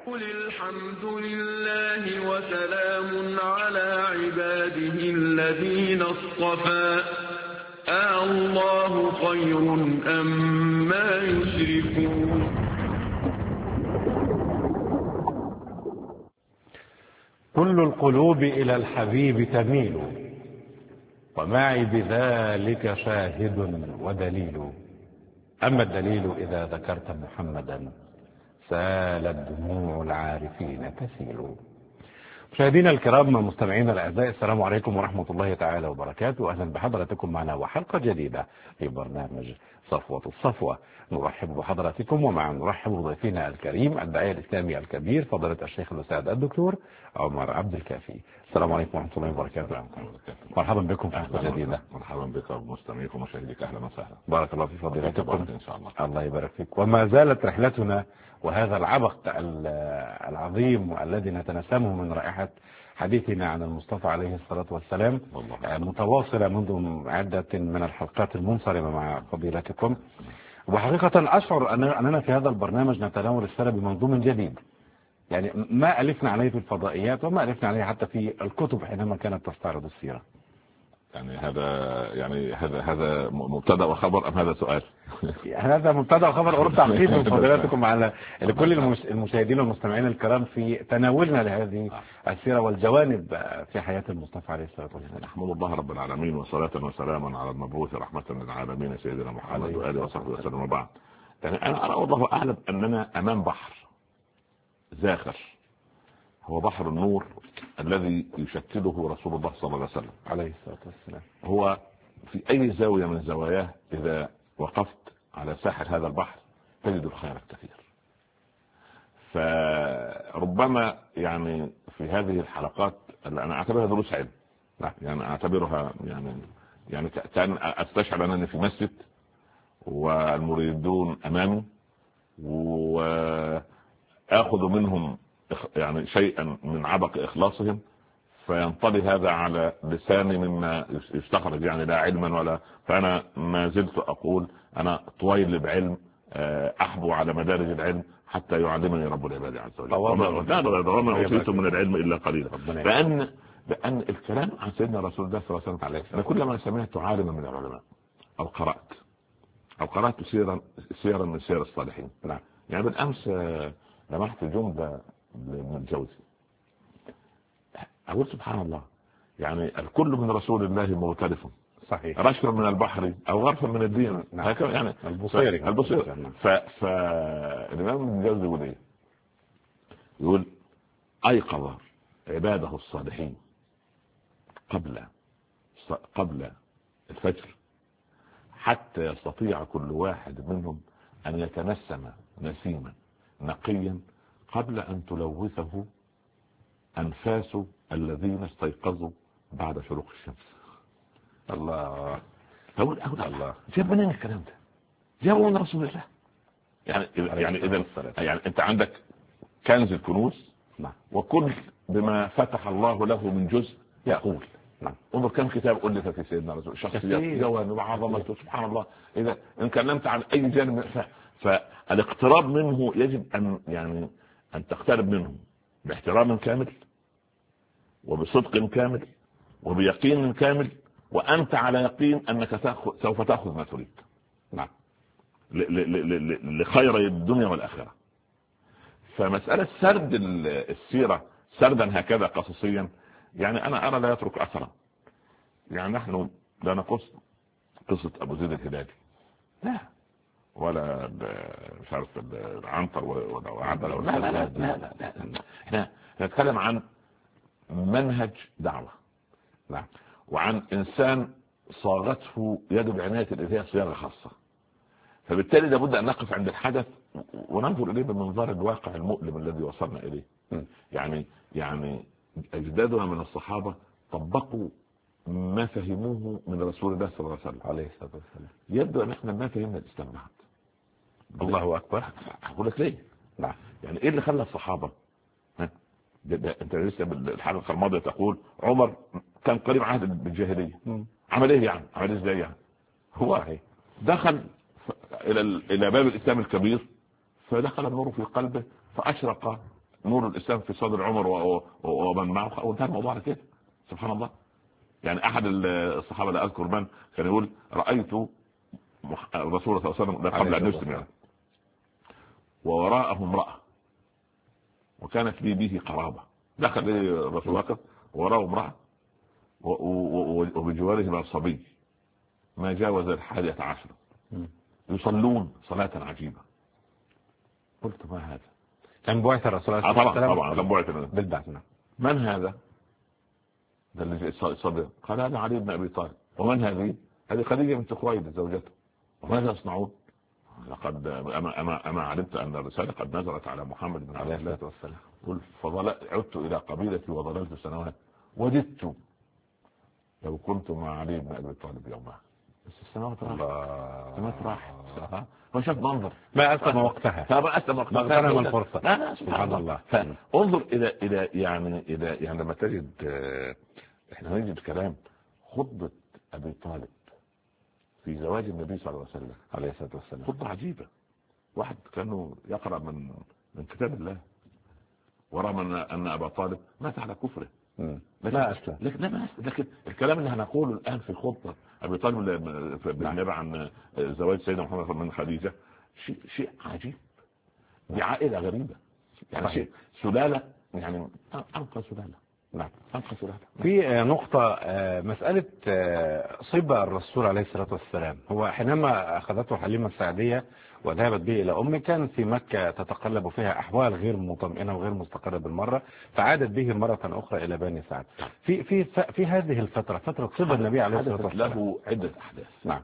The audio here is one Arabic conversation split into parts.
قل الحمد لله وسلام على عباده الذين اصطفى الله خير أما يشركون. كل القلوب إلى الحبيب تميل، ومعي بذلك شاهد ودليل. أما الدليل إذا ذكرت محمدا سالت دموع العارفين تسيل. مشاهدينا الكرام، مستمعينا الأعزاء، السلام عليكم ورحمة الله تعالى وبركاته. أهلا بحضراتكم معنا وحلقة جديدة في برنامج صفوة الصفوة. نرحب بحضراتكم ومع نرحب بضيفنا الكريم الداعية الإسلامي الكبير فضيلة الشيخ الأستاذ الدكتور عمر عبد الكافي. السلام عليكم ورحمة الله وبركاته. مرحبا بكم في حلقة جديدة. مرحبا بك ومستمعيكم ومشاهديك، أهلا وسهلا. بارك الله في فضيلتكم إن شاء الله. الله يبارك فيك. وما زالت رحلتنا وهذا العبق العظيم الذي نتنسمه من رائحة حديثنا عن المصطفى عليه الصلاة والسلام متواصلة منذ عدة من الحلقات المنصرمة مع فضيلتكم. وحقيقة أشعر أننا في هذا البرنامج نتناول السيرة بمنظوم جديد، يعني ما ألفنا عليه في الفضائيات وما ألفنا عليه حتى في الكتب حينما كانت تستعرض السيرة. هذا مبتدا وخبر ام هذا سؤال؟ هذا مبتدا وخبر أرد تعقيب من فضيلتكم على لكل المشاهدين والمستمعين الكرام في تناولنا لهذه السيرة والجوانب في حياة المصطفى عليه الصلاة والسلام. نحمد الله رب العالمين وصلاة وسلاما على المبعوث رحمة للعالمين سيدنا محمد وآله وصحبه وسلم. وبعد، يعني أنا أرى والله أعلم أننا أمام بحر زاخر، هو بحر النور الذي يشكله رسول الله صلى الله عليه وسلم عليه الصلاة والسلام. هو في أي زاوية من زواياه إذا وقفت على ساحل هذا البحر تجد الخير الكثير. فربما يعني في هذه الحلقات اللي أنا أعتبرها دروس علم، يعني أعتبرها يعني كان أستشعر أنني في مسجد والمريدون أمامي وآخذ منهم يعني شيئا من عبق إخلاصهم، فينطلي هذا على لساني مما يستخرج، يعني لا علما ولا. فأنا ما زلت أقول أنا طويل بعلم أحبو على مدارج العلم حتى يعلمني رب العباد عز وجل. وما أوتيت من العلم إلا قليلا. لأن الكلام عن سيدنا رسول الله صلى الله عليه وسلم أنا كلما سمعت عالما من العلماء أو قرأت سيرا من سير الصالحين. يعني بالأمس لمحت جملة من الجوزي أقول سبحان الله، يعني الكل من رسول الله مغترف صحيح، رشفا من البحر أو غرفا من الدين. يعني البصيري. فالإمام الجوزي يقول إيه؟ يقول أيقظ عباده الصالحين قبل الفجر حتى يستطيع كل واحد منهم أن يتنسم نسيما نقيا قبل أن تلوثه أنفاس الذين استيقظوا بعد شروق الشمس. الله الله، جاب منين الكلام ده؟ جابه من رسول الله. يعني أنت عندك كنز الكنوز وكل بما فتح الله له من جزء يقول. انظر كم كتاب ألف في سيدنا رسول، شخصيات جوانب وعظمته سبحان الله. إذا إن كلمت عن أي جانب فالاقتراب منه يجب أن تقترب منه باحترام كامل وبصدق كامل وبيقين كامل، وأنت على يقين أنك سوف تأخذ ما تريد. لخير الدنيا والآخرة. فمسألة سرد السيرة سردا هكذا قصصيا، يعني أنا أرى لا يترك أثرا. يعني نحن لا نقص قصة أبو زيد الهلالي، لا، ولا مش عارف العنتر وعبد لا لا لا لا لا. احنا نتكلم عن منهج دعوة، وعن إنسان صاغته يد العناية الإلهية صياغة خاصة. فبالتالي لابد أن نقف عند الحدث وننظر إليه بمنظار الواقع المؤلم الذي وصلنا إليه. يعني أجدادنا من الصحابة طبقوا ما فهموه من رسول الله صلى الله عليه وسلم عليه الصلاة والسلام. يبدو أن احنا ما فهمنا الإسلام بعد. الله أكبر. أقول لك ليه؟ يعني إيه اللي خلى الصحابة ده أنت لسه بالحلقة الماضية تقول عمر كان قريب عهد بالجاهلية. عمل إيه يعني؟ عمل إزاي يعني؟ هو دخل إلى باب الإسلام الكبير، فدخل النور في قلبه فأشرق نور الاسلام في صدر عمر ومن معه، وانتهى الموضوع على كده. سبحان الله. يعني احد الصحابه لا اذكر من كان يقول رايت الرسول صلى الله عليه وسلم قبل ان يسلم يعني، ووراءه امراه وكانت لي به قرابه، دخل لي الرسول اكبر وراءه امراه وبجوارهما صبي ما جاوز 11 يصلون صلاة عجيبة. قلت ما هذا؟ كان بعث الرسول صلى الله عليه وسلم. طبعا كان بعث بالبعث. من هذا؟ ده اللي يصلي. قال هذا علي بن ابي طالب. ومن هذه؟ هذه خديجة بنت خويلد زوجته. وماذا يصنعون؟ لقد أما علمت أن الرسالة قد نزلت على محمد بن عبد الله والسلام. قل عدت إلى قبيلتي وظللت سنوات وددت لو كنت مع علي بن ابي طالب يومها. بس السنوات راحت. ما شاف منظر ما أسلم وقتها. ما أسلم وقتها. ما اغتنم الفرصة. لا سبحان الله. فانظر إلى يعني لما تجد احنا نجد كلام خطبة ابي طالب في زواج النبي صلى الله عليه وسلم عليه الصلاة والسلام. خطبة عجيبة. واحد كانوا يقرأ من كتاب الله ورغم أن أبا طالب مات على كفره. لكن الكلام اللي هنقوله الآن في خطبة أبي طالب بالنبع عن زواج سيدنا محمد من خديجة شيء عجيب. دي عائلة غريبة يعني شيء سلالة يعني أنقى سلالة. نعم أنقى سلالة. في نقطة مسألة صبا الرسول عليه الصلاة والسلام. هو حينما أخذته حليمة السعدية وذهبت به إلى أمه كان في مكة تتقلب فيها أحوال غير مطمئنة وغير مستقرة بالمرة، فعادت به مرة أخرى إلى بني سعد. في هذه الفترة فترة صبا النبي عليه الصلاة والسلام له عدة أحداث. نعم.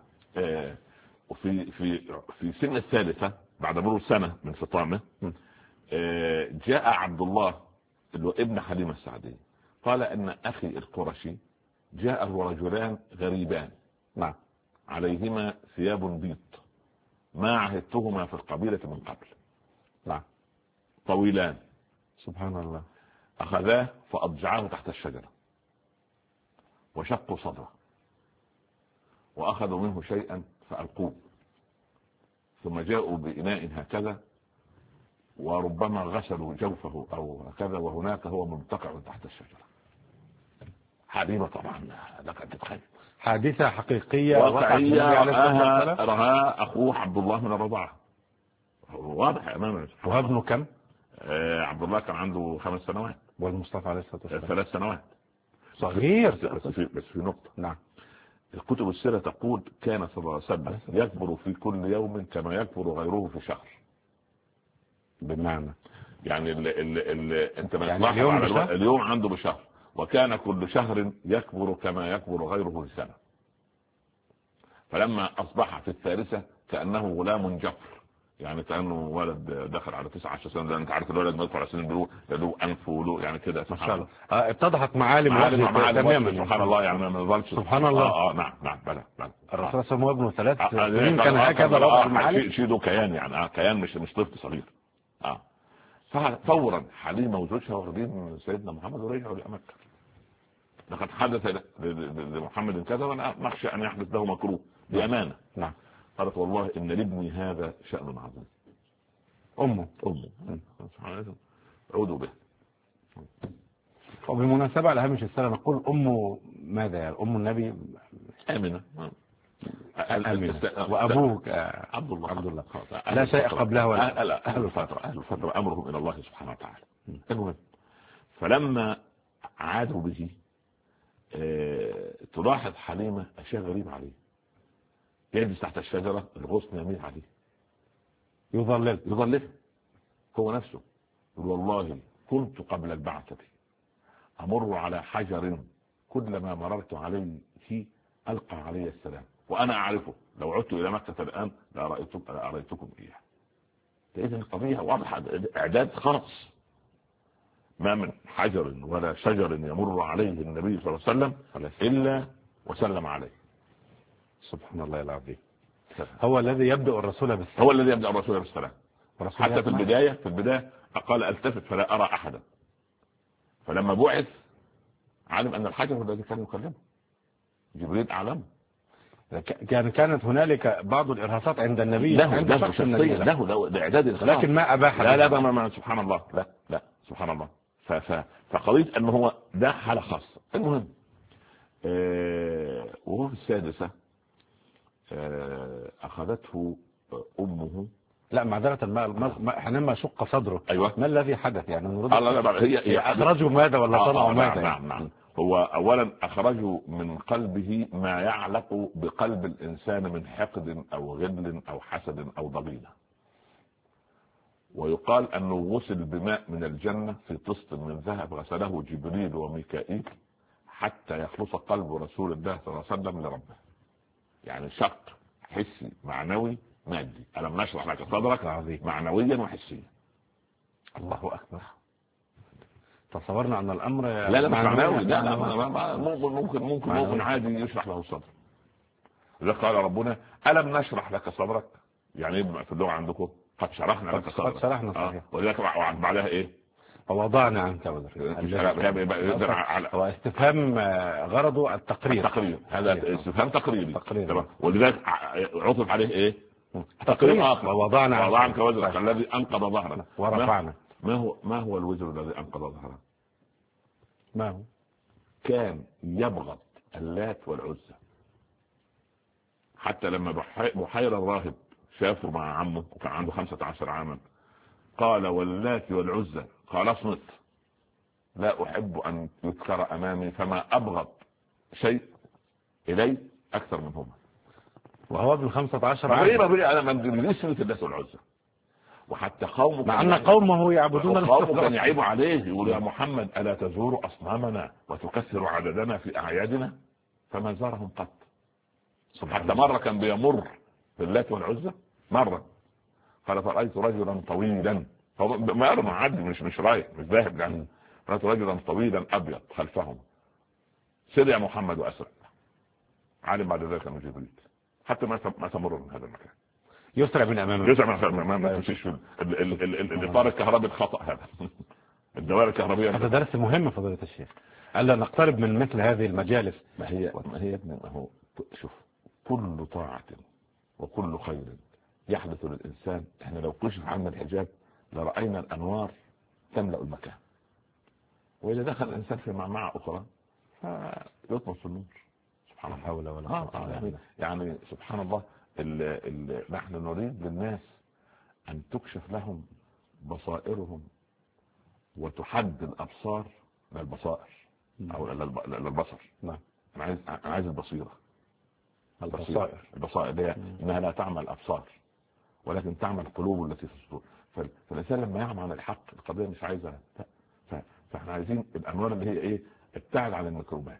وفي سن الثالثة بعد مرور سنة من فطامه جاء عبد الله ابن حليمة السعدية قال ان اخي القرشي جاءه رجلان غريبان نعم عليهما ثياب بيض ما عهدتهما في القبيلة من قبل. نعم طويلان. سبحان الله. اخذاه فاضجعاه تحت الشجرة وشقوا صدره واخذوا منه شيئا فالقوه ثم جاءوا بإناء هكذا وربما غسلوا جوفه او هكذا وهناك هو ملتقع تحت الشجرة. حليمة طبعا لك ان تتخيل حادثة حقيقية واقعية رأى اخوه عبد الله من الرضاعة واضح امامنا. وابنه كم؟ عبد الله كان عنده 5 سنوات والمصطفى عليه الصلاة والسلام 3 سنوات. صغير. بس في نقطة. نعم. الكتب السيرة تقول كان صلى الله عليه وسلم يكبر في كل يوم كما يكبر غيره في شهر. بمعنى يعني انت ما يعني اليوم عنده بشهر وكان كل شهر يكبر كما يكبر غيره في سنة. فلما اصبح في الثالثة كأنه غلام جفر يعني كأنه ولد دخل على 19 سنة. انت عارف الولد ما يدخل على سنين له انف وله يعني كده ما شاء الله. اتضحت معالم تماما. سبحان الله يعني ما نظلش. سبحان الله. نعم بلى الرسول صلى الله عليه وسلم 3 سنين كان هكذا وضع المعالم. شيء كيان يعني كيان مش طفل صغير. فورا حليمة وزوجها واخدين سيدنا محمد ورجعوا لمكة. لقد حدث لمحمد كذا وانا نخشى ان يحدث له مكروه بأمانة. نعم. قالت والله ان لابني هذا شأن عظيم. امه عودوا به. وبالمناسبة على هامش السنة نقول امه ماذا يعني ام النبي؟ آمنة. وابوك عبد الله. لا شيء قبلها ولا اهل الفترة امرهم الى الله سبحانه وتعالى. المهم فلما عادوا به تلاحظ حليمة اشياء غريبة عليه. يجلس تحت الشجرة الغصن يميل عليه يظلل هو نفسه يقول والله كنت قبل البعثة امر على حجر كلما مررت عليه القى علي السلام وانا اعرفه لو عدت الى مكة الان لأريتكم اياه. اذا القضية واضحة اعداد خاص. ما من حجر ولا شجر يمر عليه النبي صلى الله عليه وسلم الا وسلم عليه. سبحان الله العظيم. هو الذي يبدأ الرسول بالسلام. حتى في البداية قال التفت فلا ارى احدا. فلما بعث علم ان الحجر هو الذي كان يكلمه. جبريل اعلم. كانت هنالك بعض الارهاصات عند النبي له اعداد. لكن ما اباح. لا سبحان الله. لا سبحان الله. فقضية أنه هو ده حالة خاصة. المهم وهو في السادسة أخذته أمه. لا معذرة، حينما شق صدره أيوة. ما الذي حدث يعني نريد هي أخرجوا ماذا ولا صنعوا ماذا؟ نعم. هو أولا أخرجوا من قلبه ما يعلق بقلب الإنسان من حقد أو غل أو حسد أو ضغينة. ويقال أنه غسل بماء من الجنة في طست من ذهب غسله جبريل وميكائيل حتى يخلص قلب رسول الله صلى الله عليه وسلم لربه. يعني شق حسي معنوي مادي. ألم نشرح لك صدرك معنويا وحسيا. الله أكبر. تصورنا أن الأمر لا معنوي. لا ممكن عادي يشرح له الصدر. إذا قال ربنا ألم نشرح لك صدرك، يعني في اللغة عندكم قد شرحنا لك صدرك. قد شرحنا صحيح. ولذلك بعدها إيه؟ ووضعنا عنك وزرك. واستفهام غرضه التقرير. هذا استفهام تقريري. ولذلك عطف عليه ايه؟ تقرير آخر. ووضعنا عنك وزرك الذي انقض ظهرك ورفعنا. ما هو الوزر الذي انقض ظهرك؟ ما هو؟ كان يبغض اللات والعزى، حتى لما بحير الراهب شافه مع عمه وكان عنده 15 عاما قال واللات والعزى قال اصمت، لا أحب أن يذكر أمامي فما أبغض شيء إلي أكثر منهما. وهو ابن 15 عام. غريبة أنا من اسمة اللات والعزى. وحتى قومه مع أن قومه يعبدون قومه كان يعيب عليه يقول يا محمد ألا تزور أصنامنا وتكثر عددنا في أعيادنا؟ فما زارهم قط. حتى مرة كان بيمر باللات والعزى مرة قال فرأيت رجلا طويلا، ما أرى معدي مش رايح مش ذاهب يعني. رأيت رجلا طويلا أبيض خلفهم، سر يا محمد وأسرع. علم بعد ذلك أنه جبريل. حتى ما تمر من هذا المكان يسرع من أمامه. ما تمشيش في الإطار الكهربي الخطأ هذا. الدوائر الكهربية. هذا درس مهم فضيلة الشيخ، ألا نقترب من مثل هذه المجالس. ما هي ابن هو شوف، كل طاعة وكل خير يحدث للإنسان، احنا لو كشف عنا الحجاب لرأينا الأنوار تملأ المكان. وإذا دخل الإنسان في معمعة أخرى فيطمس النور. سبحان الله. حول ولا قوة. يعني سبحان الله. نحن نريد للناس أن تكشف لهم بصائرهم وتحد الأبصار للبصائر أو للبصر. نعم. أنا عايز البصيرة. البصائر دي إنها لا تعمل الأبصار ولكن تعمل القلوب التي في الصدور. فالإنسان لما يعمل عن الحق القضية مش عايزة. فاحنا عايزين الأنوار اللي هي إيه؟ ابتعد عن الميكروبات.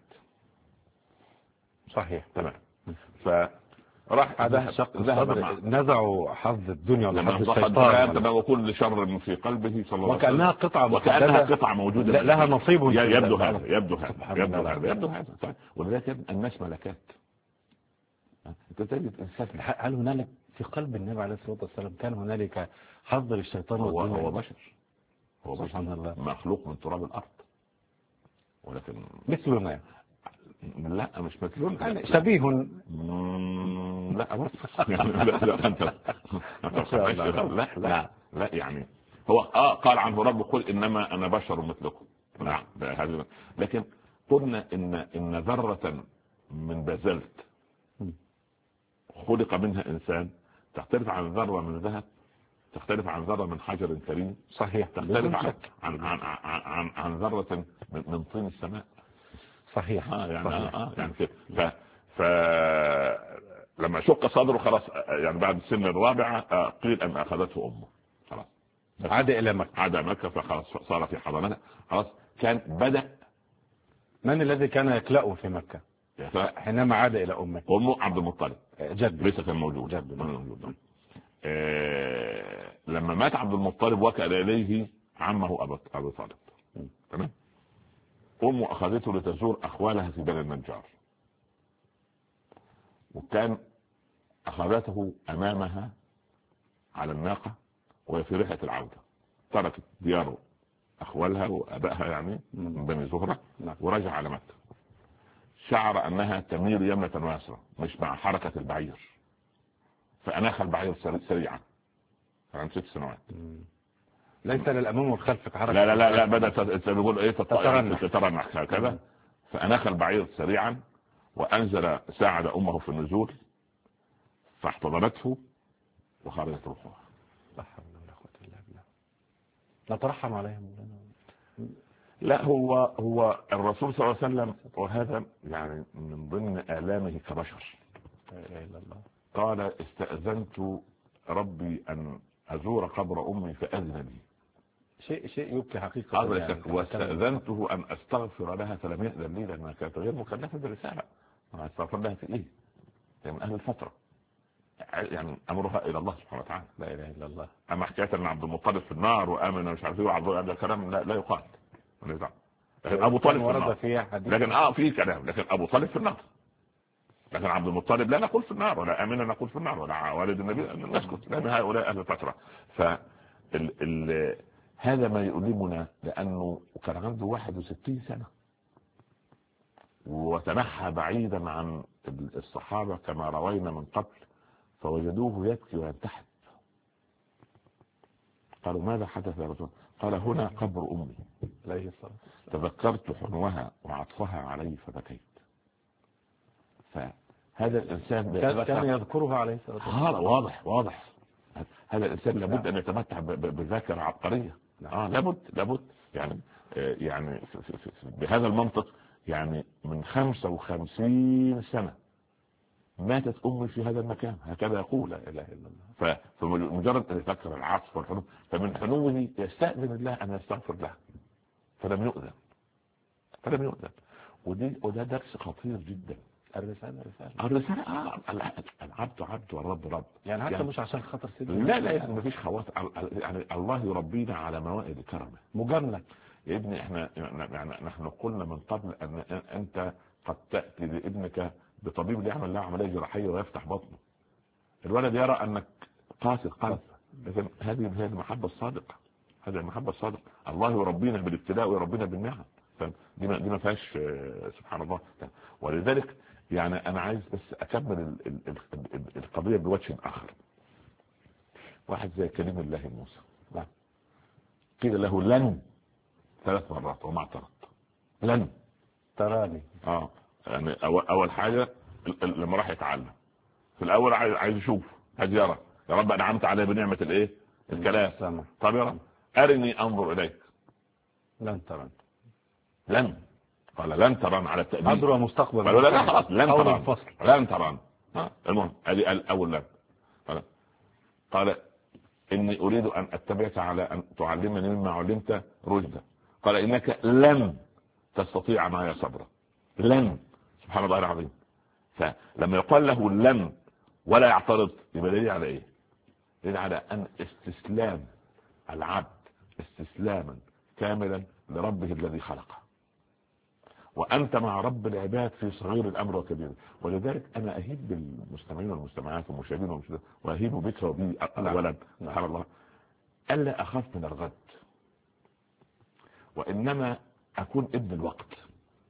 صحيح. تمام. فراح ذهب نزعوا حظ الدنيا وحظ الشيطان وكل شر في قلبه صلى الله عليه وكأنها قطعة موجودة لها نصيب. يبدو هذا. ولذلك الناس ملكات. انت تجد انسان. هل هنالك في قلب النبي عليه الصلاة والسلام كان هنالك حظ للشيطان؟ هو بشر. سبحان الله. مخلوق من تراب الأرض ولكن مثلنا. لا مش مثلنا يعني شبيه. لا يعني هو قال عنه رب قل إنما أنا بشر مثلكم. نعم. لكن قلنا إن ذرة من بازلت خلق منها إنسان تختلف عن ذرة من ذهب، تختلف عن ذرة من حجر كريم. صحيح. تختلف عن ذرة من طين السماء. صحيح. يعني كده. لما شق صدره خلاص يعني بعد السن الرابعة قيل أن أخذته أمه. خلاص عاد إلى مكة فخلاص صار في حضانتها. خلاص كان بدأ. من الذي كان يكلأه في مكة حينما عاد إلى أمه؟ عبد المطلب جد. ليس كان موجود. لما مات عبد المطلب وكل إليه عمه أبو طالب. تمام. أمه أخذته لتزور أخوالها في بلد النجار، وكان أخذته أمامها على الناقة وهي في رحلة العودة. تركت ديار أخوالها وأبائها يعني من بني زهرة ورجع على مكة. شعر أنها تميل يمنة ويسرى مش مع حركة البعير، فأناخ البعير سريعا عن 6 سنوات. ليس للامام والخلف كحركه. لا لا لا لا، بدأت بيقول ايه تترنح هكذا. فأناخ البعير سريعا وأنزل ساعد أمه في النزول فاحتضنته وخرجت روحها. لا حول ولا قوة إلا بالله. نترحم عليهم. لا، هو الرسول صلى الله عليه وسلم، وهذا يعني من ضمن آلامه كبشر، لا إله إلا الله، قال استأذنت ربي أن أزور قبر أمي فأذن لي. شيء يبكي حقيقة. يعني واستأذنته أن أستغفر لها فلم يأذن لي لأنها كانت غير مكلفة بالرسالة. أنا أستغفر لها في إيه؟ من أهل الفترة، يعني أمرها إلى الله سبحانه وتعالى. لا إله إلا الله. أما حكاية أن عبد المطلب في النار وآمن مش عارف إيه وعبد هذا الكلام لا يقال. لكن أبو طالب في النار، لكن في كلام، لكن أبو طالب في النار، لكن عبد المطلب لا نقول في النار ولا آمن نقول في النار ولا والد النبي نسكت، لأن هؤلاء أهل الفترة. هذا ما يؤلمنا، لأنه كان عنده 61 سنة وتنحى بعيدا عن الصحابة كما روينا من قبل، فوجدوه يبكي وينتحب. قالوا ماذا حدث يا رسول؟ قال هنا قبر أمي عليه الصلاة والسلام، تذكرت حنوها وعطفها علي فبكيت. فهذا الإنسان كان يذكرها عليه الصلاة والسلام. هذا واضح هذا الإنسان لابد أن يتمتع بذاكرة عبقرية. لابد يعني بهذا المنطق، يعني من 55 سنة ماتت أمي في هذا المكان، هكذا يقول. لا إله إلا الله. فمجرد أن يفكر العطف والحنو، فمن حنوه يستأذن الله أن يستغفر له فلم يؤذن. وده درس خطير جدا. الرسالة العبد والرب رب. يعني حتى مش عشان خاطر سيدنا، لا يعني مفيش خواطر، يعني الله يربينا على موائد كرمه مجاملة. يا ابني احنا يعني نحن قلنا من قبل ان انت قد تأتي لابنك بطبيب اللي يعمل له عملية جراحية ويفتح بطنه، الولد يرى انك قاسي القلب، لكن هذه هي المحبة الصادقة. الله يربينا بالابتلاء ويربينا بالنعم، دي ما فيهاش سبحان الله. ولذلك يعني انا عايز بس اكمل القضية بوجه اخر. واحد زي كليم الله موسى، قيل له لن 3 مرات وما اعترض. لن تراني. يعني اول حاجة لما راح يتعلم في الاول عايز يشوف، عايز يرى، يا رب انعمت علي بنعمة الايه؟ الكلام. طب يا رب ارني انظر اليك. لن تراني. قال لن تران على التأبيد. حاضر ومستقبل. قالوا لا خلاص لن تران. المهم هذه الاول لن. قال اني اريد ان اتبعك على ان تعلمني مما علمت رشدا. قال انك لن تستطيع معي صبرا. لن، سبحان الله العظيم. فلما يقال له لن ولا يعترض يبقى دليل على ايه؟ دليل على ان استسلام العبد استسلاما كاملا لربه الذي خلقه، وأنت مع رب العباد في صغير الأمر وكبير. ولذلك أنا أهيب بالمستمعين والمستمعات والمشاهدين وأهيب بك وبي أولا سبحان الله ألا أخاف من الغد، وإنما أكون ابن الوقت.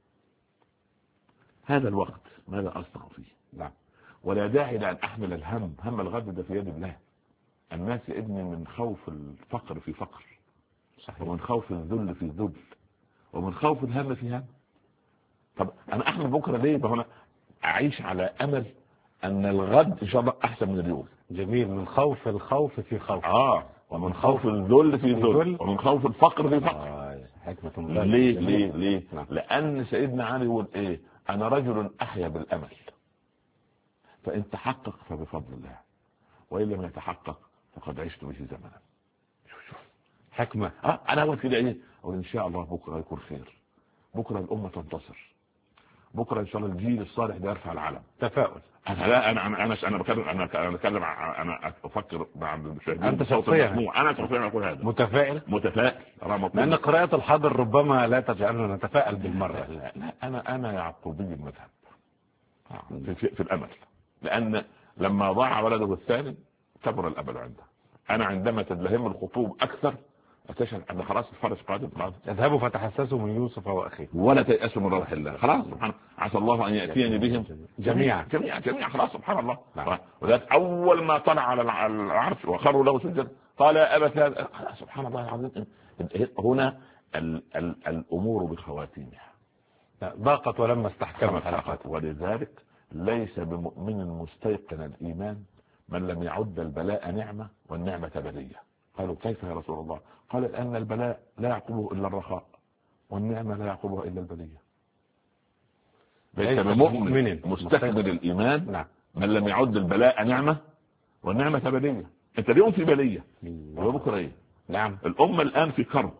هذا الوقت ماذا أصنع فيه؟ ولا داعي لأن أحمل الهم. هم الغد ده في يد الله. الناس يا ابني من خوف الفقر في فقر، ومن خوف الذل في ذل، ومن خوف الهم في هم. طب انا احمل بكره ليه؟ هنا اعيش على امل ان الغد ان شاء الله احسن من اليوم. جميل. من خوف الخوف في خوف. ومن خوف الذل في ذل، ومن خوف الفقر في فقر. حكمة. ليه؟ لان سيدنا علي يقول ايه؟ انا رجل احيا بالامل، فان تحقق فبفضل الله، وان لم يتحقق فقد عشت به زمنا. شوف حكمة. انا اقول كده ايه؟ وان شاء الله بكره يكون خير، بكره الامه تنتصر، بكره ان شاء الله الجيل الصالح ده يرفع العلم. تفاؤل. انا بتكلم انا افكر مع المشاهدين. انت شخصيا؟ انا شخصيا اقول هذا. متفائل. لان قراءة الحاضر ربما لا تجعلنا نتفائل بالمرة. لا انا يعقوبي المذهب في الامل، لان لما ضاع ولده الثاني كبر الامل عنده. انا عندما تدلهم الخطوب اكثر اكتشف ان خلاص الفرج قادم. اذهبوا فتحسسوا من يوسف واخيه ولا تيأسوا من روح الله. خلاص سبحان، عسى الله ان ياتيني بهم جميعا خلاص سبحان الله. وذلك اول ما طلع على العرش وخروا له سجدا قال يا أبت سبحان الله العظيم. هنا الأمور بخواتيمها ضاقت ولما استحكمت حلقته. ولذلك ليس بمؤمن مستيقن الإيمان من لم يعد البلاء نعمة والنعمة بلية. قالوا كيف يا رسول الله؟ قال لأن البلاء لا يعقبه إلا الرخاء والنعمة لا يعقبها إلا البلية. ليس بمؤمن مستكمل الإيمان نعم. من لم يعد البلاء نعمة والنعمة بلية. انت اليوم في بلية وبكرة ايه؟ نعم. الأمة الآن في كرب،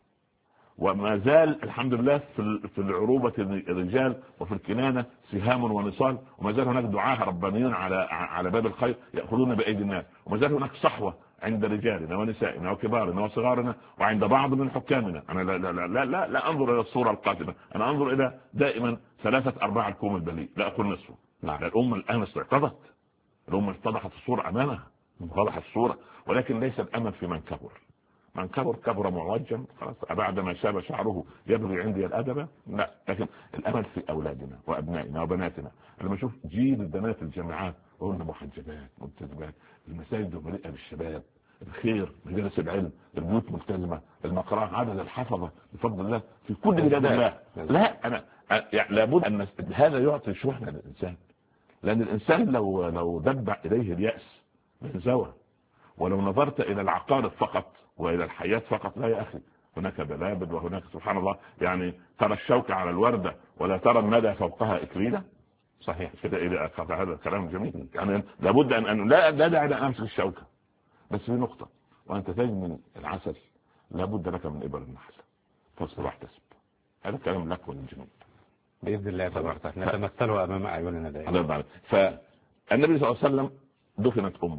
وما زال الحمد لله في العروبة الرجال وفي الكنانة سهام ونصال، وما زال هناك دعاة ربانيون على باب الخير يأخذون بأيدي الناس، وما زال هناك صحوة عند رجالنا ونسائنا وكبارنا وصغارنا وعند بعض من حكامنا. أنا لا, لا, لا, لا, لا أنظر إلى الصورة القاتمة، أنا أنظر إلى دائما 3/4 الكوم البليء، لا أقول نصفه. نعم. الأمة الآن استيقظت، الأمة اتضحت الصورة أمامها، وضحت الصورة، ولكن ليس الأمل في من كبر. من كبر معوجا خلاص بعد ما شاب شعره يبغي عندي الأدب، لا. لكن الأمل في أولادنا وأبنائنا وبناتنا. لما أشوف جيل البنات الجامعات وهن محجبات ملتزمات، المساجد مليئة بالشباب، الخير، مجالس العلم، البيوت ملتزمة، المقرأة، عدد الحفظة بفضل الله في كل بلاد الله. لا أنا يعني لابد أن هذا يعطي شحنة للإنسان، لأن الإنسان لو دبع إليه اليأس انزوى. ولو نظرت إلى العقارب فقط وإلى الحياة فقط، لا يا أخي، هناك بلابل وهناك سبحان الله، يعني ترى الشوكة على الوردة ولا ترى الندى فوقها إكليلة. صحيح كده. إلى هذا الكلام جميل. يعني لابد أن لا داعي أن أمسك الشوكة، بس في نقطة، وأنت تجمل العسل لابد لك من إبر النحل، فاصبر واحتسب. هذا الكلام لك وللجنوب بإذن الله تبارك وتعالى نتمثله أمام أعيننا دائما. فالنبي صلى الله عليه وسلم دفنت أمه،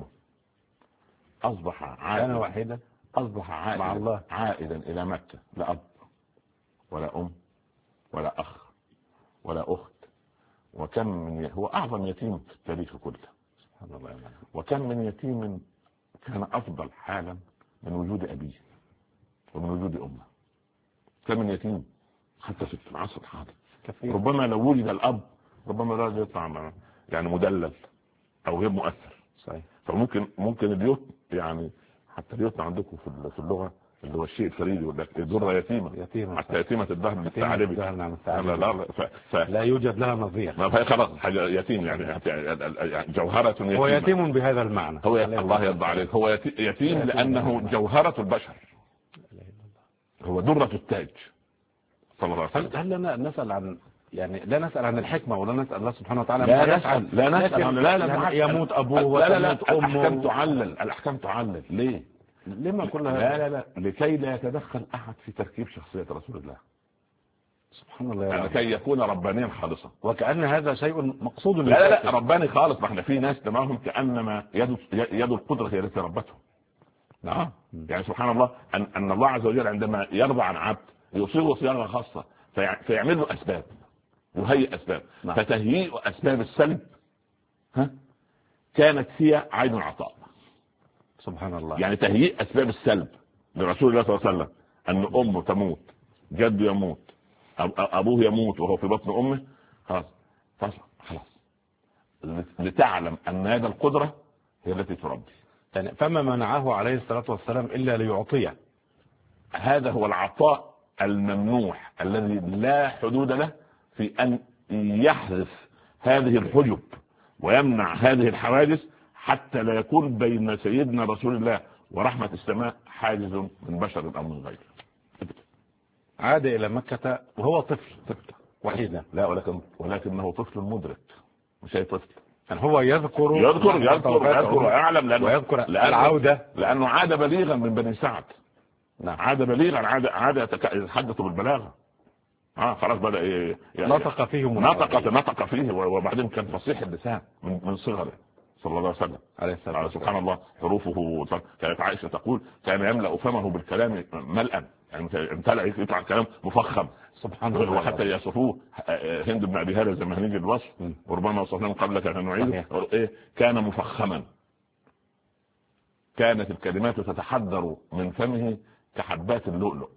أصبح عائدا واحدا، أصبح عائدا مع الله عائدا إلى مكة، لا أب ولا أم ولا أخ ولا أخت. وكم من هو أعظم يتيم في التاريخ كله، سبحان الله. وكم من يتيم كان أفضل حالا من وجود أبيه ومن وجود أمه. كم من يتيم حتى في العصر الحاضر ربما لو وجد الأب ربما لا يطلع يعني مدلل أو غير مؤثر. صحيح. فممكن البيوت، يعني حتى البيوت عندكم في اللغة اللي هو الشيء الفريدي يقول لك الذرة يتيمة حتى يتيمة الدهر بالثعلبي. لا يوجد لها نظير. خلاص حاجة يتيم يعني جوهرة يتيمة. هو يتيم بهذا المعنى. هو الله يرضى عليك، هو يتيم لأنه جوهرة البشر، هو درة التاج صلى الله عليه وسلم. هل لنا نسأل عن يعني لا نسأل عن الحكمة ولا نسأل الله سبحانه وتعالى؟ لا نسأل لا يموت أبوه وتموت أمه. الأحكام تعلل ليه؟ لما كل هذا؟ لا لكي لا يتدخل أحد في تركيب شخصية رسول الله، سبحان الله، لكي يكون ربانيا خالصا. وكأن هذا شيء مقصود. لا رباني خالص. ما احنا في ناس دماغهم كأنما يد القدرة هي التي ربتهم. نعم. يعني سبحان الله أن الله عز وجل عندما يرضى عن عبد يصيغه صياغة خاصة فيعمل له أسباب، يهيئ أسباب. فتهيئ أسباب السلب كانت هي عين العطاء. سبحان الله. يعني تهيئ أسباب السلب لرسول الله صلى الله عليه وسلم، أن أمه تموت، جده يموت، أبوه يموت وهو في بطن أمه، خلاص لتعلم أن هذا القدرة هي التي تربي. يعني فما منعه عليه الصلاة والسلام إلا ليعطيه. هذا هو العطاء الممنوح الذي لا حدود له في أن يحذف هذه الحجب ويمنع هذه الحواجز حتى لا يكون بين سيدنا رسول الله ورحمة السماء حاجز من بشر أو من غيره. عاد إلى مكة وهو طفل وحيدا. لا ولكنه طفل مدرك، مش أي طفل. يعني هو يذكر ويعلم ويذكر العودة لأنه عاد بليغا من بني سعد. نعم. عاد بليغا، عاد يتحدث بالبلاغة. خلاص بدأ نطق فيه نطق فيه، وبعدين كان فصيح اللسان من صغره صلى الله عليه وسلم. سبحان الله. حروفه كانت عائشة تقول كان يملأ فمه بالكلام ملأ، يعني امتلأ يطلع كلام مفخم. سبحان الله. وحتى يصفوه هند بن أبي هالة زي ما هنيجي الوصف، وربما وصفناه قبل كان نعيده. كان مفخما، كانت الكلمات تتحدر من فمه كحبات اللؤلؤ.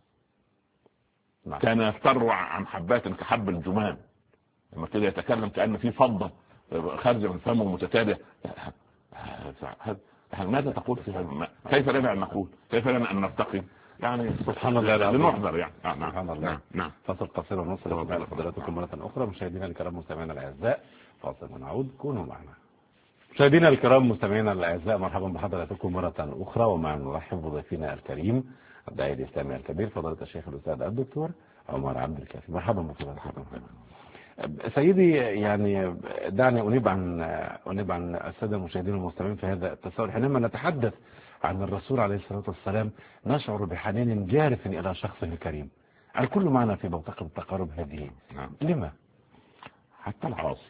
كان يفتر عن حبات كحب الجمان، لما كده يتكلم كأن في فضة خارجة من فمه متتابعة. ماذا تقول في هذا؟ كيف لنا ان نقول؟ كيف لنا ان نرتقي؟ يعني سبحان الله لنحذر يعني. سبحان الله. نعم. فاصل قصير ونصل إلى حضراتكم مرة أخرى. مشاهدينا الكرام مستمعينا الأعزاء، فاصل ونعود، كونوا معنا. مشاهدينا الكرام مستمعينا الأعزاء، مرحبا بحضراتكم مرة أخرى، ومع نرحب بضيفنا الكريم الداعي الإسلامي الكبير فضيلة الشيخ الأستاذ الدكتور عمر عبد الكافي. مرحبا بفضيلتكم. سيدي، يعني دعني أنيب عن السادة المشاهدين والمستمعين في هذا التساؤل. حينما نتحدث عن الرسول عليه الصلاة والسلام نشعر بحنين جارف إلى شخصه الكريم. الكل معنا في بوتقة التقارب هذه. نعم. لما؟ حتى العاصي،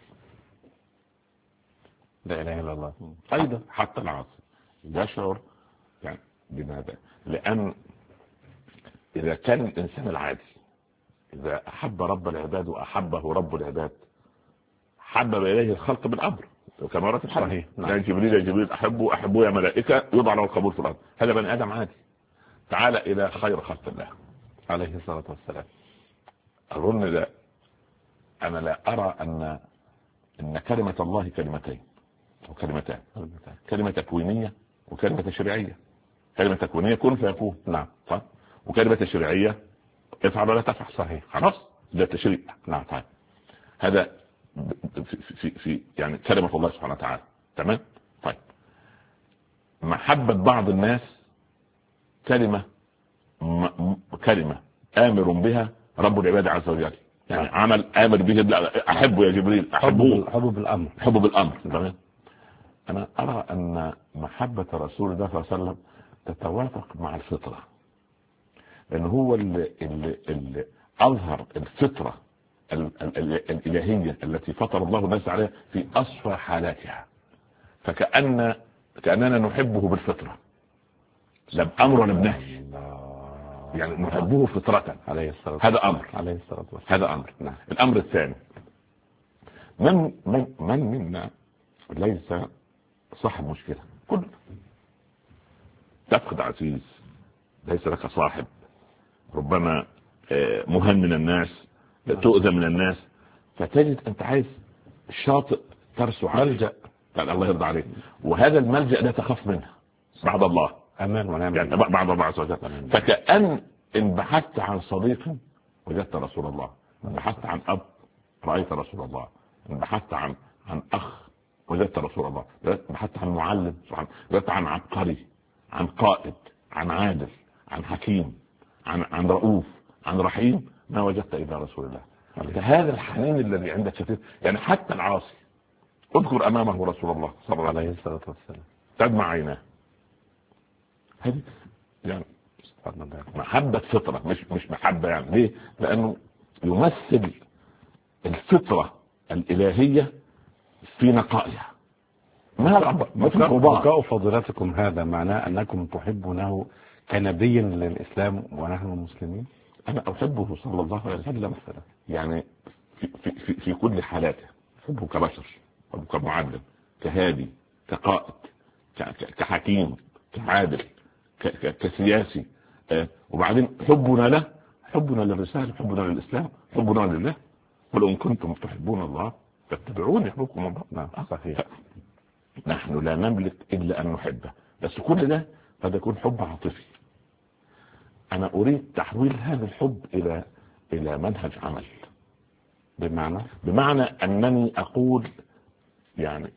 لا إله إلا الله، أيضا حتى العاصي يشعر. يعني لماذا؟ لأن إذا كان الإنسان العادي إذا أحب رب العباد وأحبه رب العباد حبب إليه الخلق بالأمر، كما ورد في الحديث. نعم. يا جبريل أحبوا يا ملائكة يوضع له القبول في الأرض. هذا بني آدم عادي. تعال إلى خير خلق الله عليه الصلاة والسلام. أظن لا، أنا لا أرى أن كلمة الله كلمتين وكلمتان، كلمة تكوينية وكلمة تشريعية. كلمة تكوينية كن فيكون، نعم، صح. وكلمة تشريعية افعل ولا تفعل، صحيح، خلاص، ده التشريع. نعم. طيب هذا في يعني كلمة الله سبحانه وتعالى، تمام. طيب محبة بعض الناس كلمة آمر بها رب العباد عز وجل، يعني عمل آمر به. أحبه يا جبريل، أحبه حب بالأمر. تمام. أنا أرى أن محبة رسول الله صلى الله عليه وسلم تتوافق مع الفطرة، لأنه هو اللي أظهر الفطرة الإلهية التي فطر الله الناس عليها في أصفى حالاتها. كأننا نحبه بالفطرة، لا بأمر ولا بنهي، يعني نحبه فطرة. هذا أمر عليه الصلاة والسلام. هذا أمر. نعم. الأمر الثاني، من منا ليس صاحب مشكلة؟ كل تفقد عزيز، ليس لك صاحب، ربما مهن من الناس، تؤذى من الناس، فتجد أنت عايز شاطئ ترسو عليه، ملجأ. قال الله يرضى عليك، وهذا الملجأ لا تخاف منه بعد الله، أمان ونعم، يعني بعد الله عز وجل. فكأن إن بحثت عن صديق وجدت رسول الله، إن بحثت عن أب رأيت رسول الله، إن بحثت عن أخ وجدت رسول الله، بحثت عن معلم وجدت عن عبقري، عن قائد، عن عادل، عن حكيم، عن رؤوف، عن رحيم، ما وجدت إلا رسول الله. هذا الحنين الذي عندك كثير، يعني حتى العاصي اذكر أمامه رسول الله صلى الله عليه وسلم تدمع عيناه. هذه يعني محبة فطرة، مش محبة. يعني ليه؟ لأنه يمثل الفطرة الإلهية في نقائها. بقاء فضيلتكم هذا معناه أنكم تحبونه كنبي للإسلام ونحن مسلمين؟ أنا أحبه صلى الله عليه وسلم، يعني في كل حالاته. أحبه كبشر، أحبه كمعلم، كهادي، كقائد، كحكيم، كعادل، كسياسي. وبعدين حبنا له، حبنا للرسالة، حبنا للإسلام، حبنا لله. قل إن كنتم تحبون الله فاتبعوني يحببكم الله. نعم، صحيح. نحن لا نملك إلا أن نحبه، بس كل ده قد يكون حب عاطفي. أنا أريد تحويل هذا الحب إلى منهج عمل. بمعنى أنني أقول يعني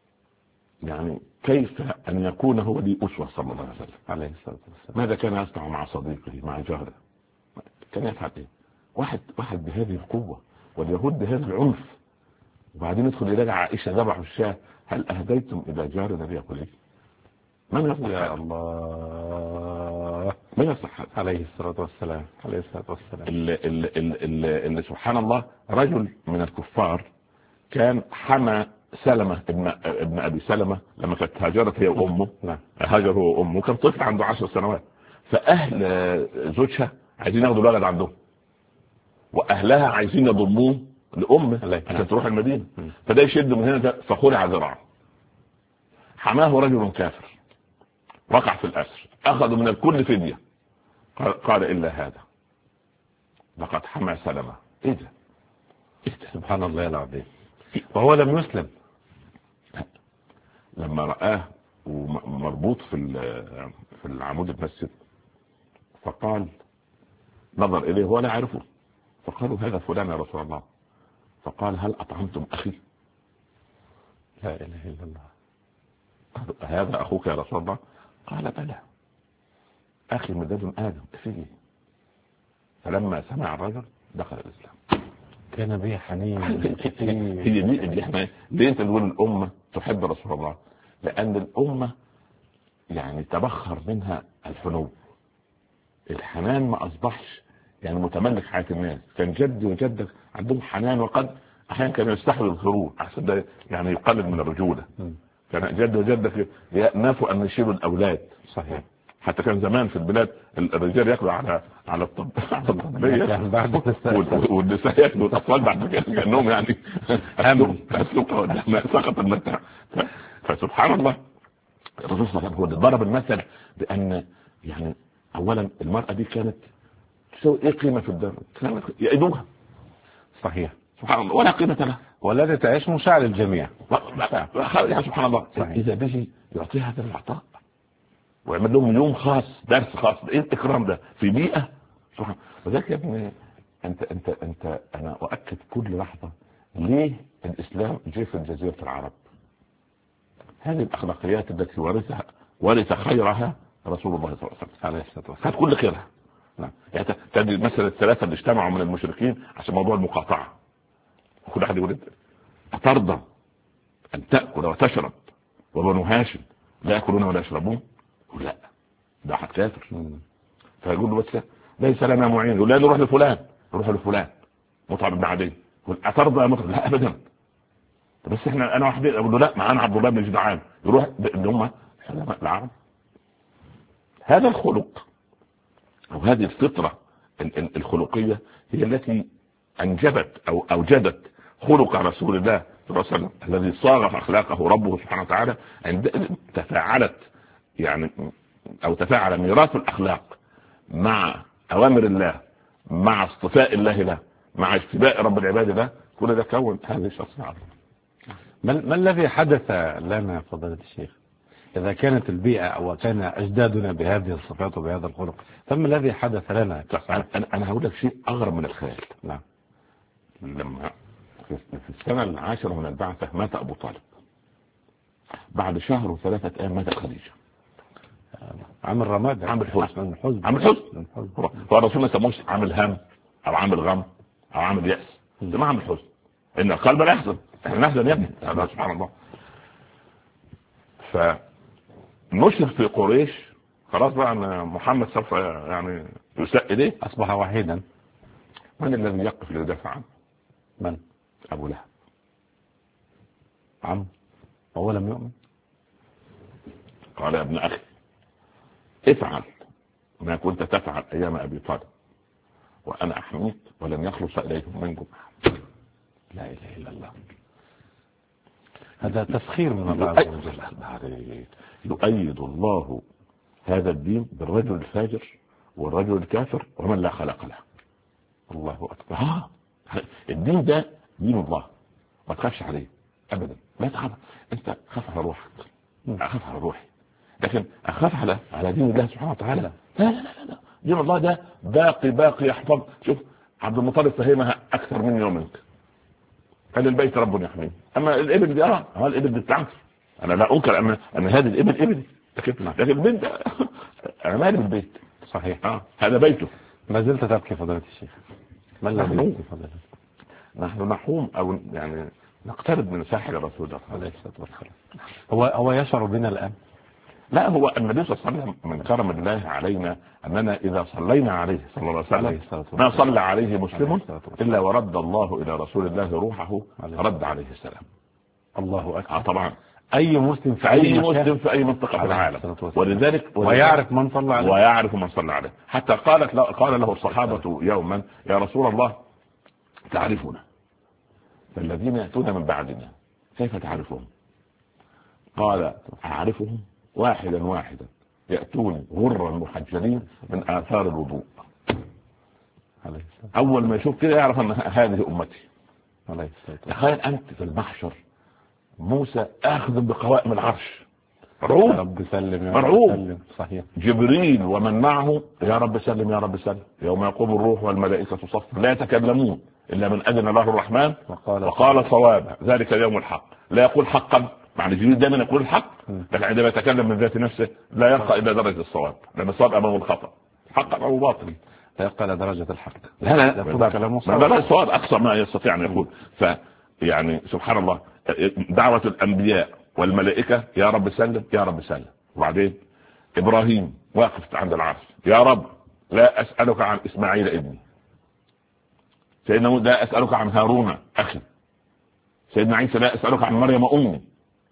كيف أن يكون هو لي أسوة صلى الله عليه وسلم. ماذا كان يصنع مع صديقه، مع جاره؟ كان يفعل إيه؟ واحد بهذه القوة واليهود بهذا العنف، وبعدين يدخل إلى عائشة ذبحوا الشاة، هل أهديتم إلى جارنا ليأكل إيه؟ من يصنع يا الله؟ من يصنع عليه الصلاة والسلام. اللي سبحان الله، رجل من الكفار كان حمى سلمة ابن أبي سلمة لما كانت هاجرت هي وأمه. هاجر هو وأمه، كان طفل عنده 10 سنوات، فأهل زوجها عايزين ياخدوا الولد عندهم، وأهلها عايزين يضموه لأمه عشان تروح المدينة. فده يشد من هنا فخلع ذراعه، حماه رجل كافر، وقع في الأسر، أخذوا من الكل فدية. قال إلا هذا لقد حمى سلمة. إيه ده؟ سبحان الله العظيم. وهو لم يسلم. لما رآه ومربوط في العمود المسجد. فقال نظر إليه ولا يعرفه، فقالوا هذا فلان يا رسول الله. فقال هل أطعمتم أخي؟ لا إله إلا الله. هذا أخوك يا رسول الله؟ قال بلى أخي من لدن آدم فيه. فلما سمع الرجل دخل الإسلام. كان به حنين. هي دي اللي احنا ليه انت تقول الأمة تحب رسول الله؟ لأن الأمة يعني تبخر منها الحنو. الحنان ما أصبحش يعني متملك حياة الناس. كان جدي وجدك عندهم حنان، وقد أحيانا كانوا يستحوا الخروج أحسن ده يعني يقلل من الرجولة. كان جد وجدك يأنفوا أن يشيلوا الأولاد. صحيح. حتى كان زمان في البلاد الرجال ياكلوا على الطبلية والنساء ياكلوا الأطفال بعد كده كأنهم يعني سقط المتاع. فسبحان الله الرسول صلى الله عليه وسلم ضرب المثل بأن يعني أولا المرأة دي كانت تسوي إيه قيمة في الدم؟ كانت يأيدوها. صحيح. سبحان الله ولا قيمة لها، والذي تعيش مشاعر الجميع. يعني سبحان الله. إذا به يعطيها هذا العطاء ويعمل لهم يوم خاص، درس خاص. ايه الإكرام ده في بيئة سبحان. وذلك يا ابني انت انا اؤكد كل لحظة ليه الإسلام جاء في جزيرة العرب. هذه الأخلاقيات التي ورث خيرها رسول الله صلى الله عليه وسلم. كانت كل خيرها. يعني تدري مثلا الثلاثة اللي اجتمعوا من المشركين عشان موضوع المقاطعة، كل أحد يقول أترضى أن تأكل وتشرب وبنو هاشم لا يأكلون ولا يشربون؟ لا ده حد كافر. فيقول له بس ليس لنا معين. يقول لا نروح لفلان، نروح لفلان مطعم بن عدي. يقول أترضى يا مطعم؟ لا أبدا. بس احنا أنا واحد أقول له لا معانا عبد الله بن جدعان. يروح اللي هم حلماء العرب. هذا الخلق أو هذه الفطرة الخلقية هي التي أنجبت أو أوجدت خلق رسول الله صلى الله عليه وسلم الذي صاغ أخلاقه ربه سبحانه وتعالى. عند تفاعلت يعني أو تفاعل ميراث الأخلاق مع أوامر الله، مع اصطفاء الله له، مع اجتباء رب العباد له، كل ده كون هذه الشخصية. ما الذي حدث لنا فضيلة الشيخ إذا كانت البيئة أو كان أجدادنا بهذه الصفات وبهذا الخلق، فما الذي حدث لنا؟ أنا هقول لك شيء أغرب من الخيال. نعم. لما في السنة 10 من البعثة مات أبو طالب. بعد شهر و3 أيام مات خديجة. عامل رماد، عامل حزن. عامل حزن. هو الرسول ما سموش عامل هم أو عامل غم أو عامل يأس، ده عامل حزن. إن القلب لا يحزن، احنا نحزن يا ابني. هذا سبحان الله. فنشر في قريش خلاص بقى أن محمد سوف يعني يساء إليه، أصبح وحيدا. من الذي يقف ليدافع عنه؟ من؟ أبو لهب. عم هو لم يؤمن. قال يا ابن أخي افعل ما كنت تفعل أيام أبي طالب وأنا أحميك ولن يخلص إليكم منكم. لا إله إلا الله. هذا تسخير من الله عز وجل. يؤيد الله هذا الدين بالرجل الفاجر والرجل الكافر ومن لا خلق له. الله أكبر. الدين ده دين الله، ما تخافش عليه أبدا. لا تخاف، أنت خاف على روحك، أخاف على روحي، لكن أخاف على دين الله سبحانه وتعالى. لا لا لا لا، دين الله ده باقي يحفظ. شوف عبد المطلب فهمها أكثر من يومك. قال البيت رب يحميه. أما الإبل دي الإبل دي بتاعتي، أنا لا أنكر أن هذه الإبل إبلي، لكن البيت ده أنا مالي بالبيت. صحيح. هذا بيته. ما زلت تبكي فضيلة الشيخ. ما الذي يبكي فضيلة؟ نحن نحوم أو يعني نقترب من ساحل رسول الله عليه الصلاة والسلام. هو يشعر بنا الآن؟ لا، هو النبي صلى الله عليه وسلم من كرم الله علينا أننا إذا صلينا عليه صلى الله عليه وسلم ما صلى عليه مسلم إلا ورد الله إلى رسول الله روحه رد عليه السلام. الله أكبر. طبعا أي مسلم في أي منطقة في العالم، ولذلك ويعرف من صلى عليه، ويعرف من صلى عليه. حتى قال له الصحابة يوما يا رسول الله تعرفنا فالذين يأتون من بعدنا كيف تعرفهم؟ قال أعرفهم واحدا واحدا يأتون غرا محجلين من آثار الوضوء. أول ما يشوف كده يعرف أن هذه أمتي. تخيل أنت في المحشر موسى آخذ بقوائم العرش مرعوب. يا رب سلم يا مرعوب. رب سلم. صحيح. جبريل ومن معه يا رب سلم يا رب سلم. يوم يقوم الروح والملائكة صفا لا يتكلمون إلا من أذن له الرحمن وقال صوابا ذلك اليوم الحق. لا يقول حقا، معنى جبريل دائما يقول الحق، لكن عندما يتكلم من ذات نفسه لا يرقى إلى درجة الصواب، لأن الصواب أمامه الخطأ، حقا أو باطل لا يرقى إلى درجة الحق. لا يكون كلامه صواب. لا الصواب أقصى ما يستطيع أن يقول. يعني سبحان الله، دعوة الأنبياء والملائكة يا رب سلم يا رب سلم. وبعدين إبراهيم واقف عند العرش يا رب لا أسألك عن إسماعيل ابني. سيدنا موسى لا أسألك عن هارون أخي. سيدنا عيسى لا أسألك عن مريم أمي.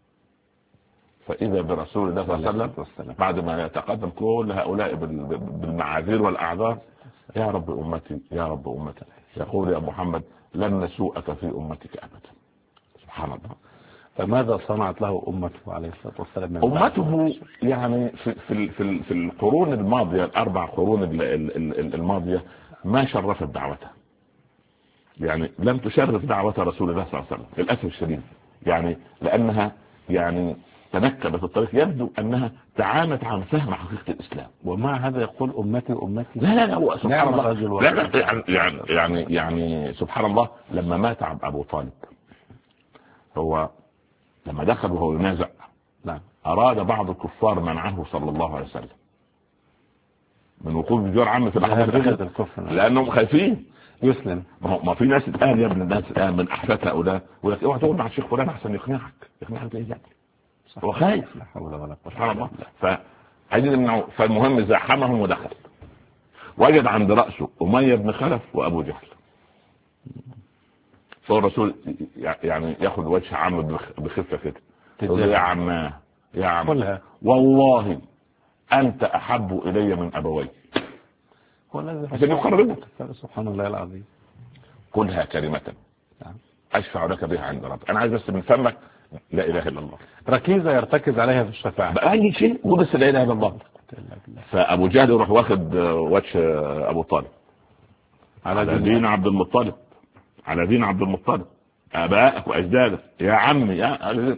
فإذا برسول الله صلى الله عليه وسلم بعد ما يتقدم كل هؤلاء بالمعاذير والأعذار يا رب أمتي يا رب أمتي، يقول يا محمد لن نسوءك في أمتك أبدا. سبحان الله. فماذا صنعت له أمته عليه الصلاة والسلام؟ أمته يعني في القرون الماضية، الأربع قرون الماضية ما شرفت دعوته، يعني لم تشرف دعوة رسول الله صلى الله عليه وسلم للأسف الشديد، يعني لأنها يعني تنكبت الطريق، يبدو أنها تعامت عن فهم حقيقة الإسلام. ومع هذا يقول أمتي أمتي. لا هو سبحان الله. لا يعني سبحان الله، لما مات أبو طالب هو لما دخل وهو ينازع أراد بعض الكفار منعه صلى الله عليه وسلم من وقوف بجوار عامة في الكفر لأنهم خايفين يسلم. ما في ناس الآن يا ابن الناس الآن من أحفاد هؤلاء يقول لك اوعى تقول مع الشيخ فلان أحسن يقنعك إيه يعني؟ هو خايف. لا حول ولا قوة. سبحان الله. فعايزين يمنعوا. فالمهم زاحمهم ودخل، وجد عند رأسه أمية بن خلف وأبو جهل. فالرسول يعني ياخذ وجه عم بخفة كده يقول يا عم يا عم والله أنت أحب إلي من أبوي. عشان يقربك. سبحان الله العظيم. قلها كلمة أشفع لك بها عند ربك. أنا عايز بس من فمك لا إله إلا الله، ركيزة يرتكز عليها في الشفاعة بأي شيء وبس لا إله إلا الله. فأبو جهل يروح واخد وجه أبو طالب على دين عبد المطلب، على دين عبد المطلب آبائك وأجدادك يا عمي يا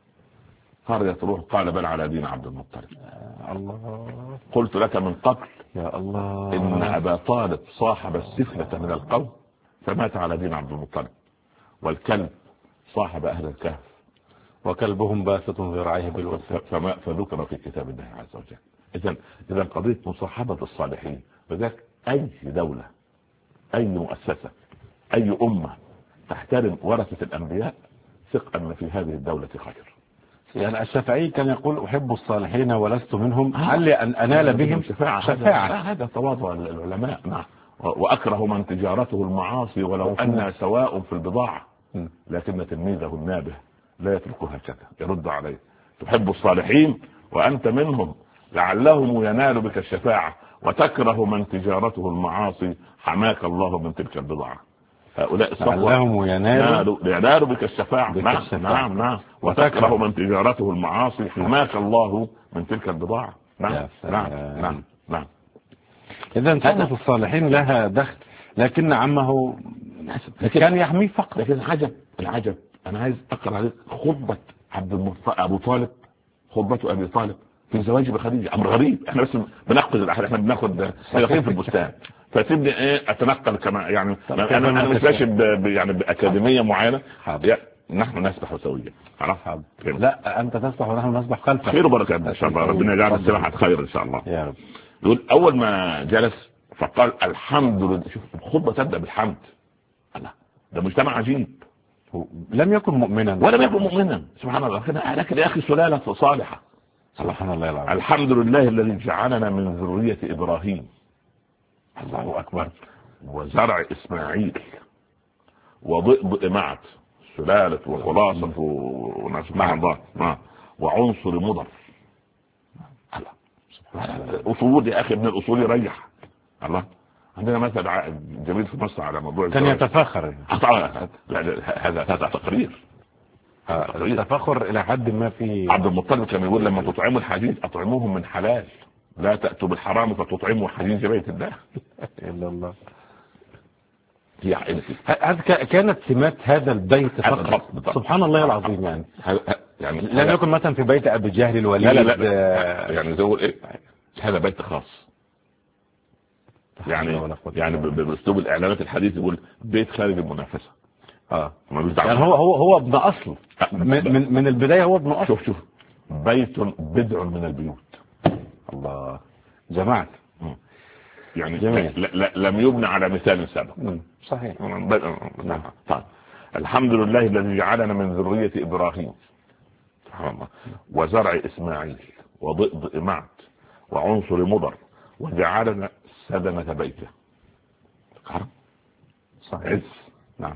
خرجت روح قال بل على دين عبد المطلب. الله. قلت لك من قبل يا الله إن أبا طالب صاحب السفلة من القوم فمات على دين عبد المطلب، والكلب صاحب أهل الكهف وكلبهم باسط ذراعيه بالوسط فذكر في كتاب الله عز وجل. إذا قضية مصاحبة الصالحين، وذلك أي دولة أي مؤسسة أي أمة تحترم ورثة الأنبياء ثق أن في هذه الدولة خير. يعني الشافعي كان يقول أحب الصالحين ولست منهم علي أن أنال بهم شفاعة. هذا تواضع العلماء. نعم. وأكره من تجارته المعاصي ولو أن سواء في البضاعة، لكن تلميذه النابه لا يتركها هكذا يرد عليه. تحب الصالحين وأنت منهم لعلهم ينال بك الشفاعة، وتكره من تجارته المعاصي حماك الله من تلك البضاعة. هؤلاء لعلهم ينالوا بك الشفاعة. نعم. وتكره من تجارته المعاصي حماك الله من تلك البضاعة. نعم. إذا صحبة الصالحين لها دخل، لكن عمه كان يحميه فقط. لكن العجب أنا عايز أقرأ عليك خطبة أبو طالب، خطبة أبي طالب في زواجه بخديجة. أمر غريب، إحنا بس بنأخذ الأحد، إحنا بناخذ في البستان. فتبني أتنقل كما يعني أنا مش ماشي يعني بأكاديمية معينة. نحن نسبح سويا. لا أنت تسبح ونحن نسبح خلفك. خير وبركة إن شاء الله، ربنا يجعل السباحة خير إن شاء الله يا رب. يقول أول ما جلس فقال الحمد لله. شوف الخطبة تبدأ بالحمد. ده مجتمع عجيب. لم يكن مؤمنا ولم يكن مؤمنا سبحان الله، لكن يا أخي سلالة صالحة. سبحان الله العظيم. الحمد لله الذي جعلنا من ذرية إبراهيم. الله أكبر. وزرع إسماعيل وضئضئ معت سلالة وخلاصة ونسمع الله وعنصر مضر. أصول يا أخي، ابن الأصول يريح. الله عندنا مثل جميل في مصر على موضوع كان يتفاخر. هذا تقرير. التفاخر إلى حد ما. في عبد المطلب كان يقول لما تطعموا الحديث أطعموهم من حلال، لا تأتوا بالحرام فتطعموا حديث بيت الله. إلا الله. يعني كانت سمات هذا البيت فقط. سبحان الله العظيم. يعني يعني لم يكن مثلا في بيت ابي جهل الوليد. لا يعني زي ايه، هذا بيت خاص. يعني باسلوب الاعلانات الحديث يقول بيت خارج المنافسه. يعني هو ابن اصل من البدايه، هو ابن اصل. شوف بيت بدع من البيوت. الله، جماعه يعني لم يبنى على مثال سابق. صحيح. طيب الحمد لله الذي جعلنا من ذرية إبراهيم سبحان الله، وزرع إسماعيل وضئض معد وعنصر مضر، وجعلنا سدنة بيته. صحيح. نعم.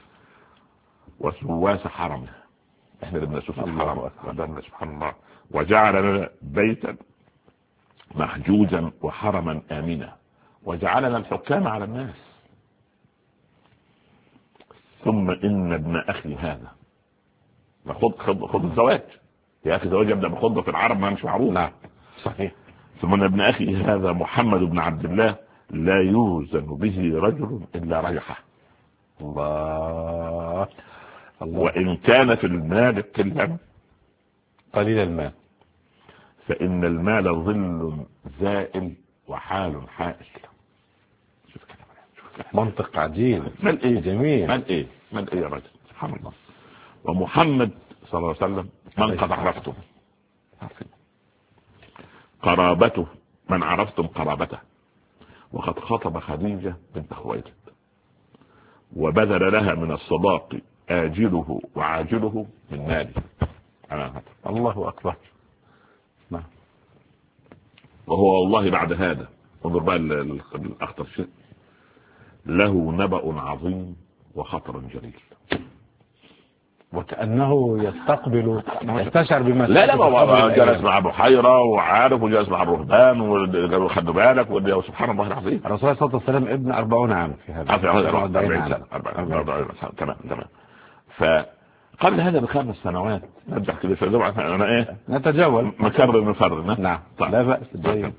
وسواس حرمه، احنا اللي بنسوس الحرم سبحان الله. وجعل لنا بيتا محجوزا وحرما آمنا، وجعلنا الحكام على الناس. ثم إن ابن أخي هذا، خذ الزواج يا أخي، زواج يبدأ بخطبة في العرب ما مش معروف. نعم صحيح. ثم إن ابن أخي هذا محمد بن عبد الله لا يوزن به رجل إلا ريحه. الله. وإن كان في المال قليل المال، فإن المال ظل زائل وحال حائل. شوف كده منطق عجيب. مال ايه جميل. مال ايه يا رجل سبحان الله. ومحمد صلى الله عليه وسلم من قد عرفتم قرابته، من عرفتم قرابته، وقد خطب خديجة بنت خويلد وبذل لها من الصداق آجله وعاجله من ماله. الله أكبر. نعم. وهو والله بعد هذا، انظر بقى الأخطر شيء، له نبأ عظيم وخطر جليل. وكأنه يستقبل يستشعر بما لا جلس مع بحيرة وعارف، وجلس مع الرهبان وخدوا بالك، وسبحان الله العظيم. الرسول صلى الله عليه وسلم ابن 40 عام في هذا 40 سنة. تمام. فقبل هذا ب5 سنوات نرجع كده انا ايه نتجول مكرر نفرر. نعم. طيب. لا بأس.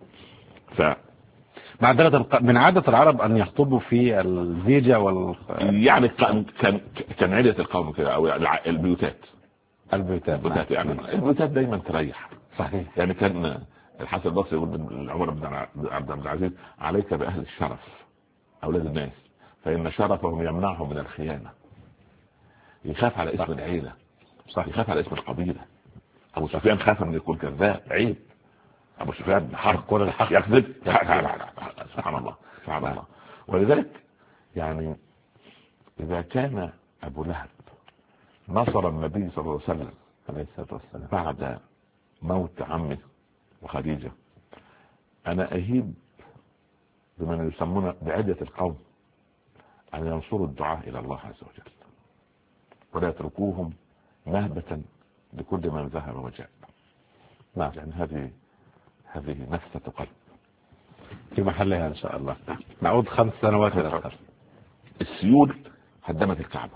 من عادة العرب أن يخطبوا في الزيجة يعني كان عيلة القوم كده، أو البيوتات يعني البيوتات دايما تريح. صحيح. يعني كان الحسن البصري يقول لعمر بن عبد العزيز: عليك بأهل الشرف أولاد الناس، فإن شرفهم يمنعهم من الخيانة. يخاف على اسم العيلة، صح، يخاف على اسم القبيلة. أبو سفيان خاف من يكون كذاب، عيب. أبو سفيان حق كل الحق يكذب. سبحان الله. ولذلك يعني إذا كان أبو لهب نصر النبي صلى الله عليه وسلم عليه الصلاة والسلام بعد موت عمه وخديجة، أنا أهيب بمن يسمون بعدة القوم أن ينصروا الدعاء إلى الله عز وجل، ولا يتركوهم مهبة لكل من ذهب وجاء. نعم. يعني هذه نفسة قلب في محلها إن شاء الله. نعود 5 سنوات إلى الخلف. السيول هدمت الكعبة،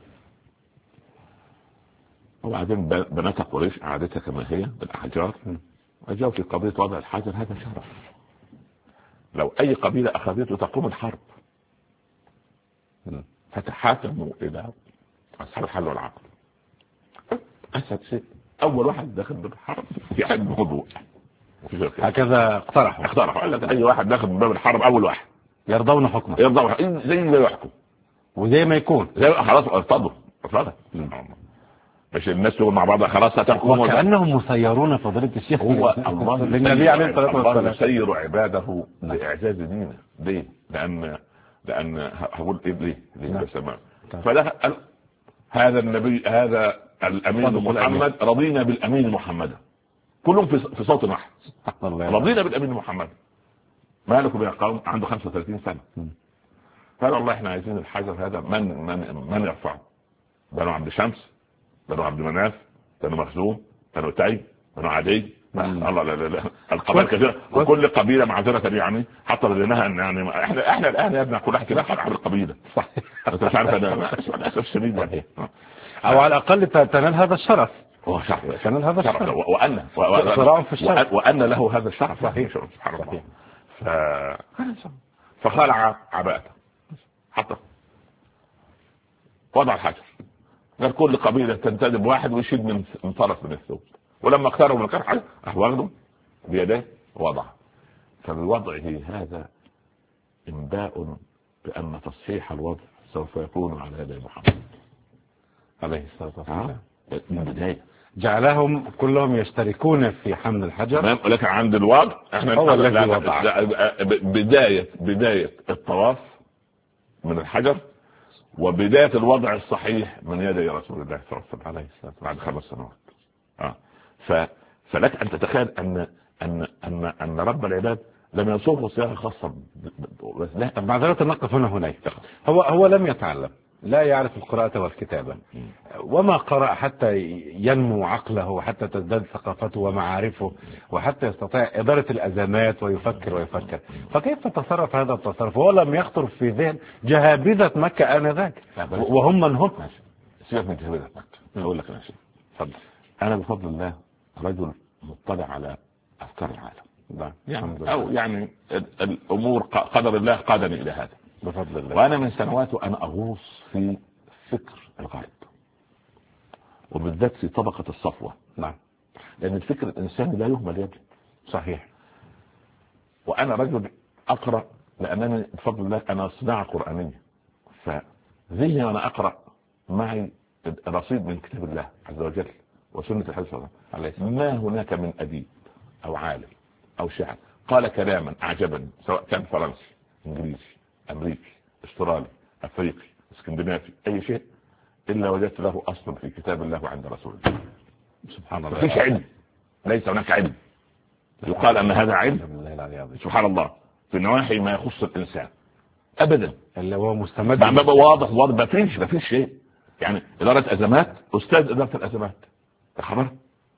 وبعدين بنات قريش عادتها كما هي بالأحجار، وجاءوا في قضية وضع الحجر. هذا شرف، لو أي قبيلة أخذته تقوم الحرب. فتحاكموا إلى أصحاب الحل والعقد. أسد شيء، أول واحد داخل بالحرب في حد موضوع هكذا اقترحوا أي واحد داخل من باب الحرب أول واحد يرضون حكمه، زي ما يحكم وزي ما يكون خلاص ارتضوا. مش الناس تقول مع بعضها خلاص هتحكم، وكأنهم مسيرون فضيلة الشيخ. هو الله للنبي عليه الصلاة والسلام يسير عباده لإعزاز دينه. ليه؟ لأن هقول إيه ليه؟ فده هذا النبي، هذا الأمين محمد، رضينا بالأمين محمد، كلهم في صوت واحد، رضينا بالأمين محمد. مالكم يا قوم؟ عنده 35 سنة. قال والله احنا عايزين الحجر هذا من يرفعه؟ بنو عبد شمس، بنو عبد مناف، بنو مخزوم، بنو تاي، بنو عدي. الله لا القبائل كثيرة، وكل قبيلة معذرة يعني حتى لديناها ان يعني احنا الان يا ابني كل واحد كده حق على القبيلة. صح. انت مش عارف هذا للاسف الشديد يعني. او على الاقل تنال هذا الشرف. هو شرف، تنال هذا الشرف، وان له هذا الشرف. صحيح. سبحان الله. فخلع عباءته، حتى وضع الحجر، قال كل قبيلة تنتدب واحد ويشيل من طرف من الثوب، ولما اقتربوا من الكرح واخده بيديه وضعه. فبوضعه هذا انباء بأن تصحيح الوضع سوف يكون على يد محمد عليه الصلاة والسلام من البداية. جعلهم كلهم يشتركون في حمل الحجر، ولكن عند الوضع احنا هو الذي وضع. بداية الطواف من الحجر، وبداية الوضع الصحيح من يدي رسول الله صلى الله عليه وسلم بعد 5 سنوات. فلك أن تتخيل أن رب العباد لم يصوغ صياغة خاصة. لا، معذرة نقف هناك. هو لم يتعلم، لا يعرف القراءة والكتابة، وما قرأ حتى ينمو عقله وحتى تزداد ثقافته ومعارفه وحتى يستطيع إدارة الأزمات ويفكر. فكيف تصرف هذا التصرف؟ هو لم يخطر في ذهن جهابذة مكة آنذاك، وهم من هم. سيبك من جهابذة مكة، أقول لك أنا شيء. أنا بفضل الله رجل مطلع على أفكار العالم، يعني الأمور قدر الله قادني إلى هذا بفضل الله. وأنا من سنوات وأنا أغوص في فكر الغرب، وبالذات في طبقة الصفوة. نعم. لأن الفكر الإنساني لا يهمل يجب. صحيح. وأنا رجل أقرأ، لأنني بفضل الله أنا صناعة قرآنية، فذهني وأنا أقرأ معي رصيد من كتاب الله عز وجل وسنة الحديث صلى الله عليه وسلم. ما هناك من أديب أو عالم أو شاعر قال كلاما أعجبني، سواء كان فرنسي، إنجليزي، أمريكي، استرالي، أفريقي، اسكندنافي، أي شيء، إلا وجدت له أصل في كتاب الله عند رسول الله. سبحان الله. مفيش علم، ليس هناك علم يقال أن هذا علم سبحان الله في نواحي ما يخص الإنسان أبدا، اللي هو مستمد واضح ما فيش شيء. يعني إدارة أزمات، أستاذ إدارة الأزمات، خبر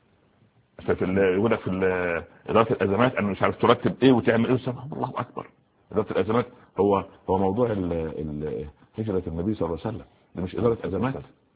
يقول لك في إدارة الأزمات أنه مش عارف ترتب إيه وتعمل إيه. الله أكبر. إدارة الأزمات هو موضوع هجرة النبي صلى الله عليه وسلم، ده مش إدارة أزمات،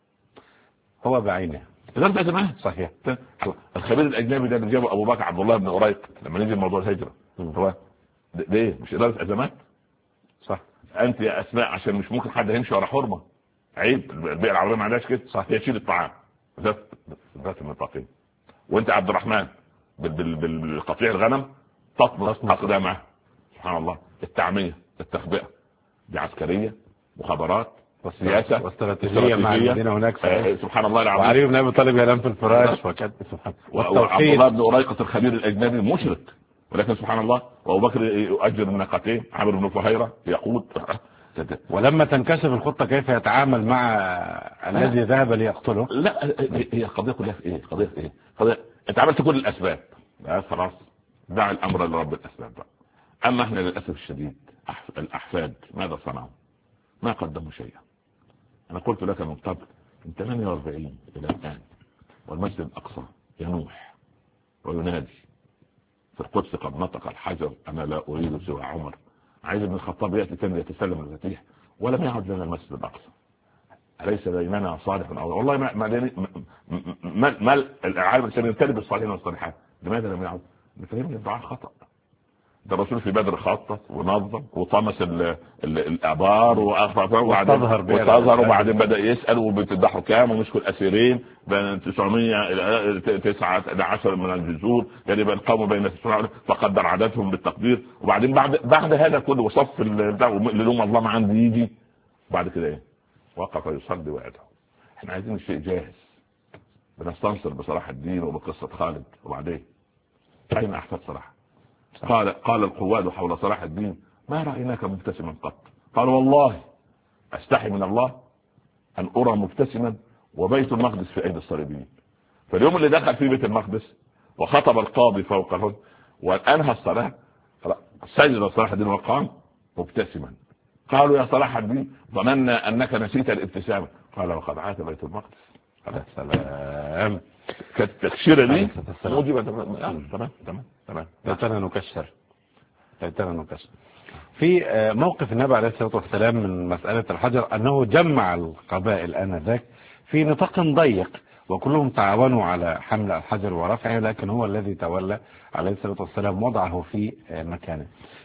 هو بعينه إدارة أزمات. صحيح. الخبير الأجنبي ده اللي جابه أبو بكر عبد الله بن أريق لما نزل موضوع الهجرة، هو ده إيه؟ مش إدارة أزمات؟ صح. أنت يا أسماء عشان مش ممكن حد يمشي ورا حرمة، عيب، البيئة العربية ما عندهاش كده. صح. هي تشيل الطعام ذات النطاقين، وأنت عبد الرحمن بالقطيع الغنم تطمس أقدامه. سبحان الله. التعمية، التخبئة، دي عسكرية، مخابرات، والسياسة واستراتيجية مع المدينة هناك. سبحان الله العظيم. وعلي بن أبي طالب ينام في الفراش وكذا. سبحان الله. وعبد الله بن أريقة الخبير الأجنبي مشرك، ولكن سبحان الله. وأبو بكر يؤجر من ناقتين، عامر بن فهيرة يقود. ولما تنكشف الخطة كيف يتعامل مع الذي ذهب ليقتله؟ لا، هي القضية كلها في إيه؟ قضية أنت عملت كل الأسباب، خلاص دع الأمر لرب الأسباب بقى. أما احنا للأسف الشديد الأحفاد ماذا صنعوا؟ ما قدموا شيئا. أنا قلت لك من قبل من 48 إلى الآن والمسجد الأقصى ينوح وينادي. في القدس قد نطق الحجر أنا لا أريد سوى عمر. عايز ابن الخطاب يأتي كان يتسلم المفاتيح ولم يعد لنا المسجد الأقصى. أليس بيننا صالح أو والله ما العالم سيمتلئ بالصالحين والصالحات. لماذا لم يعد؟ بفهمني الدعاء خطأ. ده الرسول في بدر خطط ونظم وطمس الآبار وتظهر وبعدين بدأ يسأل وبتضحوا كام ومسكوا الأسيرين بين 900 إلى 19 من الجذور، يعني بين قاموا بين 900 فقدر عددهم بالتقدير. وبعدين بعد هذا كله وصف لهم الله ما عندي يجي بعد كده ايه؟ وقف يصلي ويدعو. احنا عايزين الشيء جاهز، بنستنصر بصلاح الدين وبقصة خالد. وبعدين أين أحفاد صلاح؟ قال القواد حول صلاح الدين ما رأيناك مبتسما قط. قال والله أستحي من الله أن أرى مبتسما وبيت المقدس في أيدي الصليبيين. فاليوم اللي دخل في بيت المقدس وخطب القاضي فوقه وأنهى الصلاة سجد صلاح الدين وقام مبتسما. قالوا يا صلاح الدين ظننا أنك نسيت الابتسامة. قال وقد عاد بيت المقدس. عليه السلام. كالتكشيرة دي موجبة. تمام. ليتنا نكشر. في موقف النبي عليه الصلاة والسلام من مسألة الحجر أنه جمع القبائل آنذاك في نطاق ضيق وكلهم تعاونوا على حمل الحجر ورفعه، لكن هو الذي تولى عليه الصلاة والسلام وضعه في مكانه.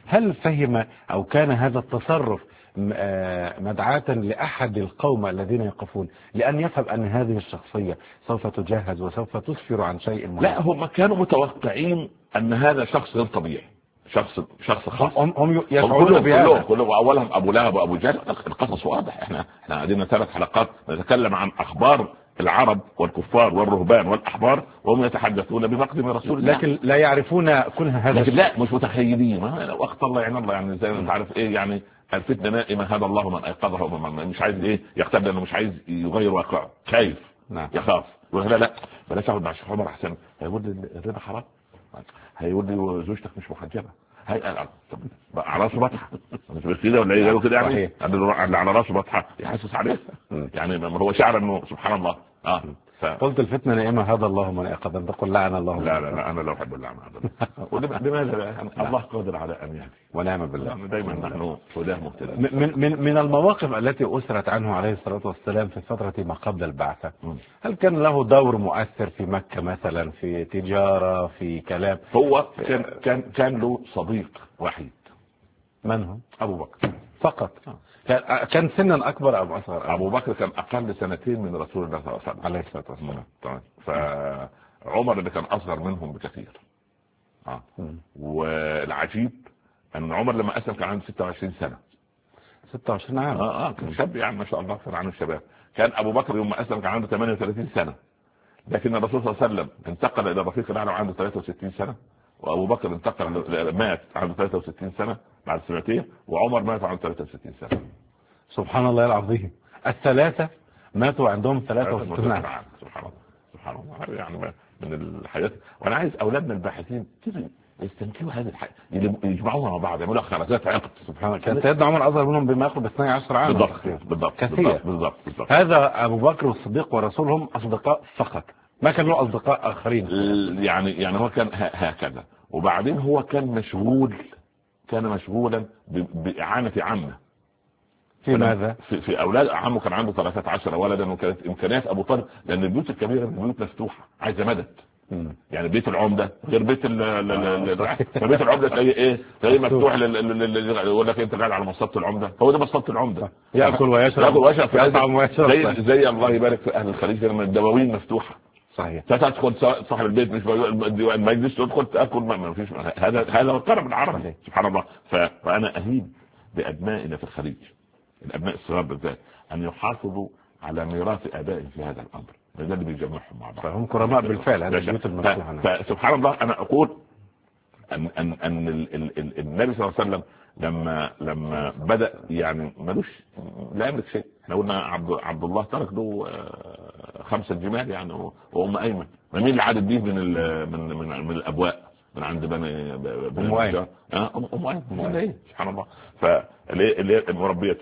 هل فهم أو كان هذا التصرف مدعاة لأحد القوم الذين يقفون لأن يفهم أن هذه الشخصية سوف تجهز وسوف تسفر عن شيء مهم؟ لا، هم كانوا متوقعين أن هذا شخص غير طبيعي، شخص خاص. هم يشعرون بهذا كلهم أولهم أبو لهب وأبو جهل. القصص واضح. احنا قاعدين 3 حلقات نتكلم عن أخبار العرب والكفار والرهبان والأحبار وهم يتحدثون بمقدم رسول الله، لكن لا يعرفون كنها هذا. لكن لا، مش متخيلين. وقت الله يعني الله يعني زي ما انت عارف ايه يعني الفتنه نائمه، هذا الله من ايقظها ومن مش عايز ايه يختار، لانه مش عايز يغير واقعه، خايف. نعم. يخاف. لا بلاش اقعد مع الشيخ عمر احسن، هيقول لي الربا حرام، هيقول لي زوجتك مش محجبه، على راسه بطحه مش كده ولا ايه كده يعني اللي على راسه بطحه يحسس عليه يعني هو شعر انه سبحان الله. قلت الفتنة نائمة هذا الله من ايقظ، انت قل لعن الله. لا انا لا احب اللعنه لماذا؟ الله قادر على ان يهدي ونعم بالله. دايما نحن هداه مهتدى. من المواقف التي أسرت عنه عليه الصلاة والسلام في فترة ما قبل البعثة، هل كان له دور مؤثر في مكة مثلا، في تجارة، في كلام؟ هو كان له صديق وحيد. من هو؟ أبو بكر فقط. كان سنا أكبر أو أصغر؟ أبو بكر كان أقل 2 من رسول الله صلى الله عليه وسلم عليه الصلاة والسلام. فعمر اللي كان أصغر منهم بكثير. والعجيب أن عمر لما أسلم كان عنده 26 سنة. 26 عام. كان شاب يعني ما شاء الله كان عنه الشباب. كان أبو بكر يوم ما أسلم كان عنده 38 سنة، لكن الرسول صلى الله عليه وسلم انتقل إلى الرفيق الأعلى وعنده 63 سنة، وأبو بكر مات عنده 63 سنة بعد سنتين، وعمر مات عنده 63 سنة. سبحان الله العظيم، الثلاثة ماتوا عندهم 63 عام. سبحان الله يعني من الحياة. وأنا عايز أولادنا الباحثين يستنكروا هذه الحياة، يجمعوها مع بعض، يعملوا خرزات عقد. سبحان الله. كان سيدنا عمر أصغر منهم بما يقرب 12 عام. بالضبط كثير. بالضبط. هذا أبو بكر والصديق والرسول هم أصدقاء فقط، ما كان له أصدقاء آخرين. يعني هو كان هكذا. وبعدين هو كان مشغولا بإعانة عمه. في ماذا؟ في أولاد عمه كان عنده 13 ولدا، وكانت إمكانيات أبو طالب لأن البيوت الكبيرة البيوت مفتوحة عايزة مدد. يعني بيت العمدة غير بيت بيت العمدة تلاقيه مفتوح يقول لك انت قاعد على مصطبة العمدة، هو ده مصطبة العمدة، ياكل ويشرب زي الله يبارك في اهل الخليج لما الدواوين مفتوحة. صحيح. تدخل صاحب البيت مش المجلس تدخل تاكل، ما فيش. هذا هو الطرب العربي. سبحان الله. فانا اهيب بابنائنا في الخليج، الابناء الصغار بالذات، ان يحافظوا على ميراث ابائهم في هذا الامر، ده اللي بيجمعهم مع بعض. فهم كرماء بالفعل هذه البيوت المفتوحة. فسبحان الله انا اقول ان النبي صلى الله عليه وسلم لما بدا يعني ملوش لا يملك شيء. احنا قلنا عبد الله ترك له 5 جمال يعني وام ايمن. مين اللي عادت بيه من الابواء من عند بني ام ايمن؟ ام ايمن. سبحان الله. فاللي مربيته.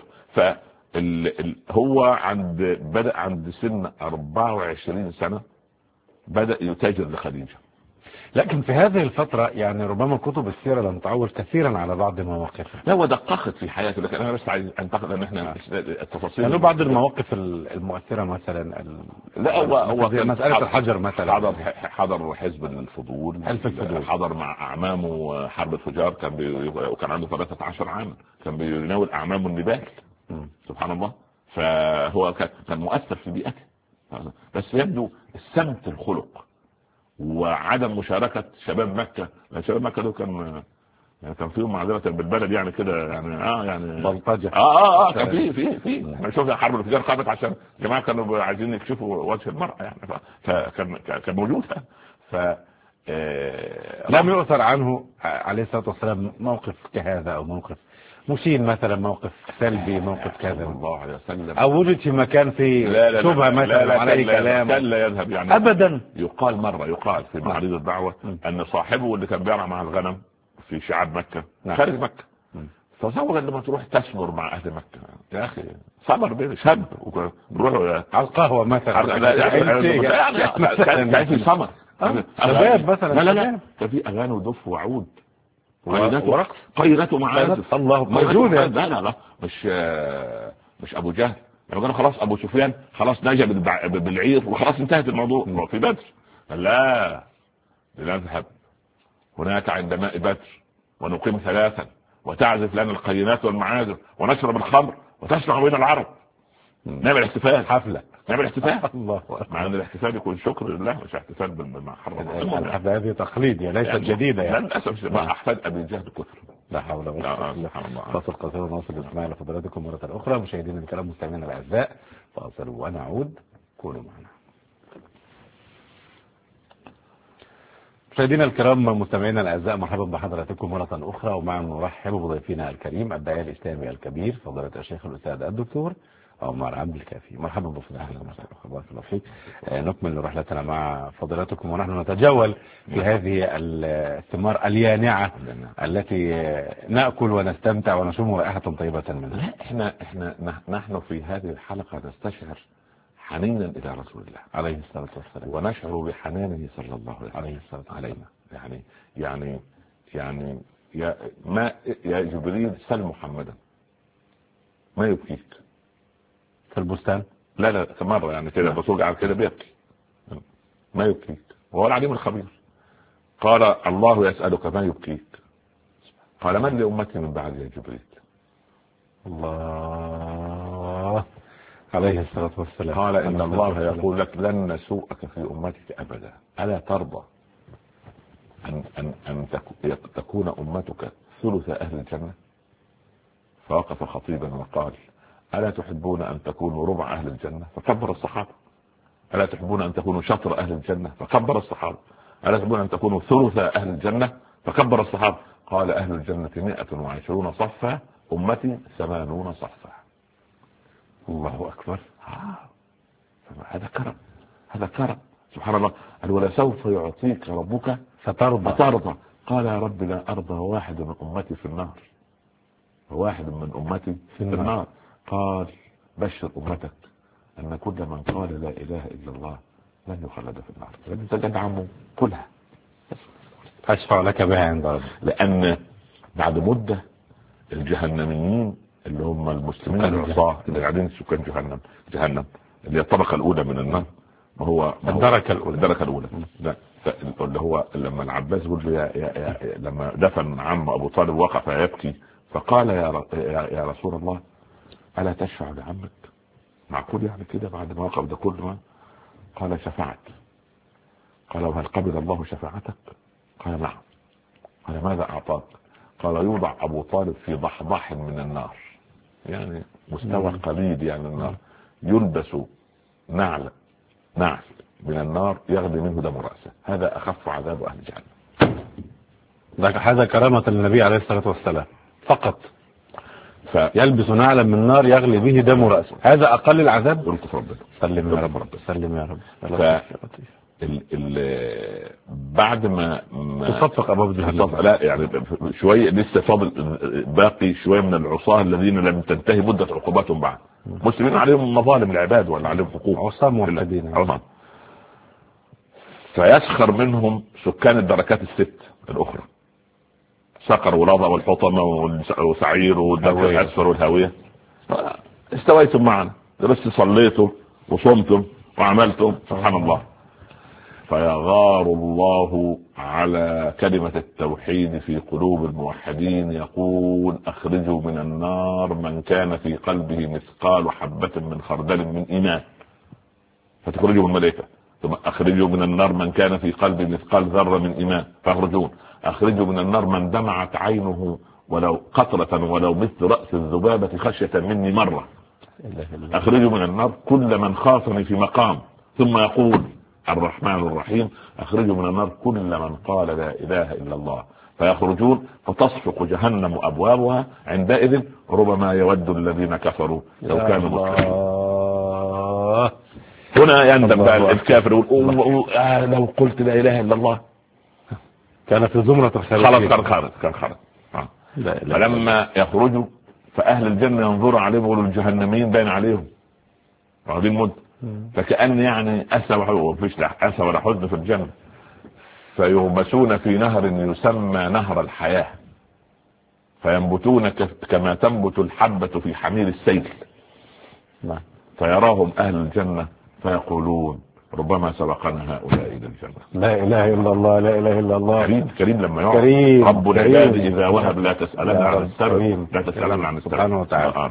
هو بدأ عند سن 24 سنة بدأ يتاجر لخديجة. لكن في هذه الفترة يعني ربما كتب السيرة لم تعول كثيرا على بعض مواقفه. لا ودققت في حياته، لكن انا بس عايز انتقد ان احنا التفاصيل يعني بعض المواقف المؤثرة مثلا لا هو مسألة الحجر مثلا. حضر حزب الفضول، حضر مع اعمامه حرب الفجار، كان عنده 13 عام، كان بيناول اعمامه النبال. سبحان الله. فهو كان مؤثر في بيئته، بس يبدو السمت الخلق وعدم مشاركة شباب مكة، لأن شباب مكة دول كان فيهم معذرة بالبلد يعني كده يعني بلطجة. كان في احنا شوفنا حرب الفجار قامت عشان جماعة كانوا عايزين يكشفوا وجه المرأة يعني، فكان موجود. لم يؤثر عنه عليه الصلاة والسلام موقف كهذا أو موقف مشين مثلا، موقف سلبي، موقف كذا الله عليه وسلم، او وجد في مكان فيه شبهه مثلا على اي كلام كان لا يذهب يعني ابدا. يقال في معرض الدعوه ان صاحبه اللي كان بيرعى مع الغنم في شعاب مكه خارج مكه، تصور لما تروح تسمر مع اهل مكه يا اخي، سمر بين شاب وروحوا على القهوه مثلا يعني في سمر شباب مثلا، لا كان في اغاني ودف وعود ورقص قيرته مع الله موجودة. لا مش ابو جهل لما كانوا خلاص ابو سفيان خلاص نجا بالعير وخلاص انتهت الموضوع في بدر. لا لنذهب هناك عند ماء بدر ونقيم 3 وتعزف لنا القينات والمعازف ونشرب الخمر وتشرع بين العرب. نعمل احتفال، حفلة، نعمل احتفال. الله مع ان الاحتفال يكون شكر لله مش احتفال بما حرم. الحفلة هذه تقليد ليست يعني جديدة يعني. للاسف مع احفاد ابي جهل كثر. لا حول ولا قوة الا بالله. فاصل قصير ونواصل الاستماع لفضلاتكم مرة أخرى. مشاهدينا الكرام مستمعينا الأعزاء، فاصل ونعود، كونوا معنا. مشاهدينا الكرام مستمعينا الاعزاء، مرحبا بحضراتكم مره اخرى، ومع نرحب بضيفنا الكريم الداعيه الاسلامي الكبير فضيله الشيخ الاستاذ الدكتور عمر عبد الكافي. مرحبا بفضيلتكم. بارك الله فيك. نكمل رحلتنا مع فضيلتكم ونحن نتجول في هذه الثمار اليانعه التي ناكل ونستمتع ونشم رائحه طيبه منها. احنا نحن في هذه الحلقه نستشعر حنينا الى رسول الله عليه الصلاه والسلام، ونشعر بحنانه صلى الله عليه الصلاه والسلام علينا. يعني يا جبريل سل محمدا ما يبكيك في البستان. لا مرة يعني كده الرسول قاعد كده بيبكي ما يبكيك وهو العليم الخبير. قال الله يسألك ما يبكيك؟ قال من لأمتي من بعد يا جبريل؟ الله عليه الصلاة والسلام. قال إن الله يقول لك لن نسوءك في أمتك أبدا، ألا ترضى أن تكون أمتك ثلث أهل الجنة؟ فوقف خطيبا وقال ألا تحبون أن تكونوا ربع أهل الجنة؟ فكبر الصحابة. ألا تحبون أن تكونوا شطر أهل الجنة؟ فكبر الصحابة. ألا تحبون أن تكونوا ثلث أهل الجنة؟ فكبر الصحابة. قال أهل الجنة 120 صفا، أمتي 80 صفا. الله أكبر. هذا كرم، هذا كرم سبحان الله. قال ولسوف يعطيك ربك فترضى. قال يا رب لا أرضى واحد من أمتي في النار، واحد من أمتي في النار. قال بشر أمتك أن كل من قال لا إله إلا الله لن يخلد في النار. أنت جد عمو كلها أشفع لك بها عند ربك. لأن بعد مدة الجهنميين اللي هم المسلمين العصاة اللي قاعدين سكان جهنم اللي هي الطبقة الأولى من النار، ما هو الدركة الأولى لا اللي هو لما العباس يقول له لما دفن عم أبو طالب وقف يبكي فقال يا رسول الله ألا تشفع لعمك؟ معقول يعني كده بعد ما وقف ده كله؟ قال شفعت. قال وهل قبل الله شفاعتك؟ قال نعم. قال ماذا أعطاك؟ قال يوضع أبو طالب في ضحضاح من النار، يعني مستوى قليل يعني النار، يلبس نعل من النار يغلي منه دم رأسه. هذا أخف عذاب أهل جهنم. هذا كرامة النبي عليه الصلاة والسلام فقط. يلبس نعلا من نار يغلي به دم رأسه، هذا أقل العذاب. قلت ربنا سلم يا رب، سلم يا رب. بعد ما تصفق أبواب جهنم، لا يعني شوية لسه فاضل باقي شوية من العصاة الذين لم تنتهي مدة عقوباتهم بعد. مسلمين عليهم مظالم العباد ولا عليهم حقوق، عصاة موحدين. فيسخر منهم سكان الدركات الست الأخرى، سقر ولظى والحطمة وسعير والدرك الأسفل والهاوية. استويتم معنا بس صليتم وصمتم وعملتم سبحان الله. فيغار الله على كلمة التوحيد في قلوب الموحدين، يقول أخرجوا من النار من كان في قلبه مثقال حبة من خردل من إيمان، فتخرجوا الملائكة. ثم أخرجوا من النار من كان في قلبه مثقال ذرة من إيمان فأخرجون. أخرجوا من النار من دمعت عينه ولو قطرة ولو مثل رأس الذبابة خشية مني مرة. أخرجوا من النار كل من خافني في مقام. ثم يقول الرحمن الرحيم أخرجوا من النار كل من قال لا إله إلا الله، فيخرجون فتصفق جهنم أبوابها. عندئذ ربما يود الذين كفروا لو كانوا مسلمين. هنا يندم بقى الكافر يقول لو قلت لا إله إلا الله كان في زمرة الخارج. كان خرج. فلما يخرجوا فأهل الجنة ينظروا عليهم ويقولوا الجهنميين باين عليهم واخدين مد، فكأن يعني أسى ولا حزن في الجنة. فيغمسون في نهر يسمى نهر الحياة، فينبتون كما تنبت الحبة في حمير السيل. فيراهم أهل الجنة فيقولون ربما سبقنا هؤلاء الى الجنه. لا اله الا الله، لا اله الا الله. كريم لما يقع رب العباد اذا وهب لا تسالن عن السبب، لا تسالن عن السبب سبحانه وتعالى.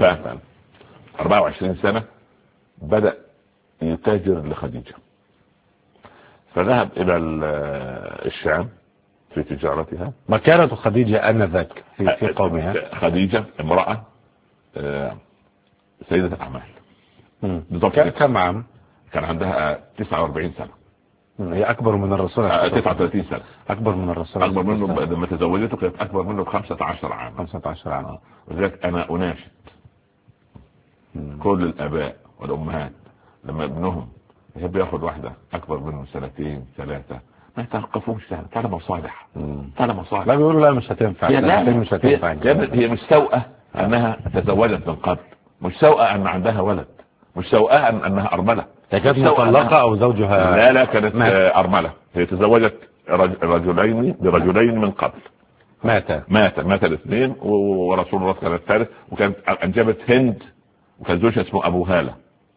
24 سنه بدا يتاجر لخديجه، فذهب الى الشام في تجارتها. ما كانت خديجه انذاك في قومها؟ خديجه امراه سيده الاعمال. كم عام؟ كان عندها 49 سنه. هي اكبر من الرسول 39 سنه. اكبر من الرسول، اكبر منه لما تزوجته كانت اكبر منه ب 15 عام. 15 عام. ولذلك انا اناشد كل الاباء والامهات لما ابنهم يحب ياخد واحده اكبر منه 2 3 ما يتوقفوش، تعالى مصالح، تعالى مصالح. لا بيقولوا لا مش هتنفع، مش هتنفع. هي مش سوءه انها تزوجت من قبل، مش سوءه ان عندها ولد، مش سوءه انها ارمله. هي كانت مطلقه او زوجها؟ لا كانت ارمله. هي تزوجت رجلين برجلين من قبل، مات الاثنين ورسول الله كان الثالث، وكانت انجبت هند، وكان زوجها اسمه ابو هاله.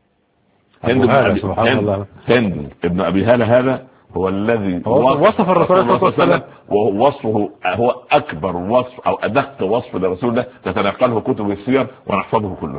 هند ابن ابي هاله هذا هو الذي وصف الرسول صلى الله عليه وسلم، ووصفه هو اكبر وصف او ادق وصف لرسول الله تتناقله كتب السير ونحفظه كلنا.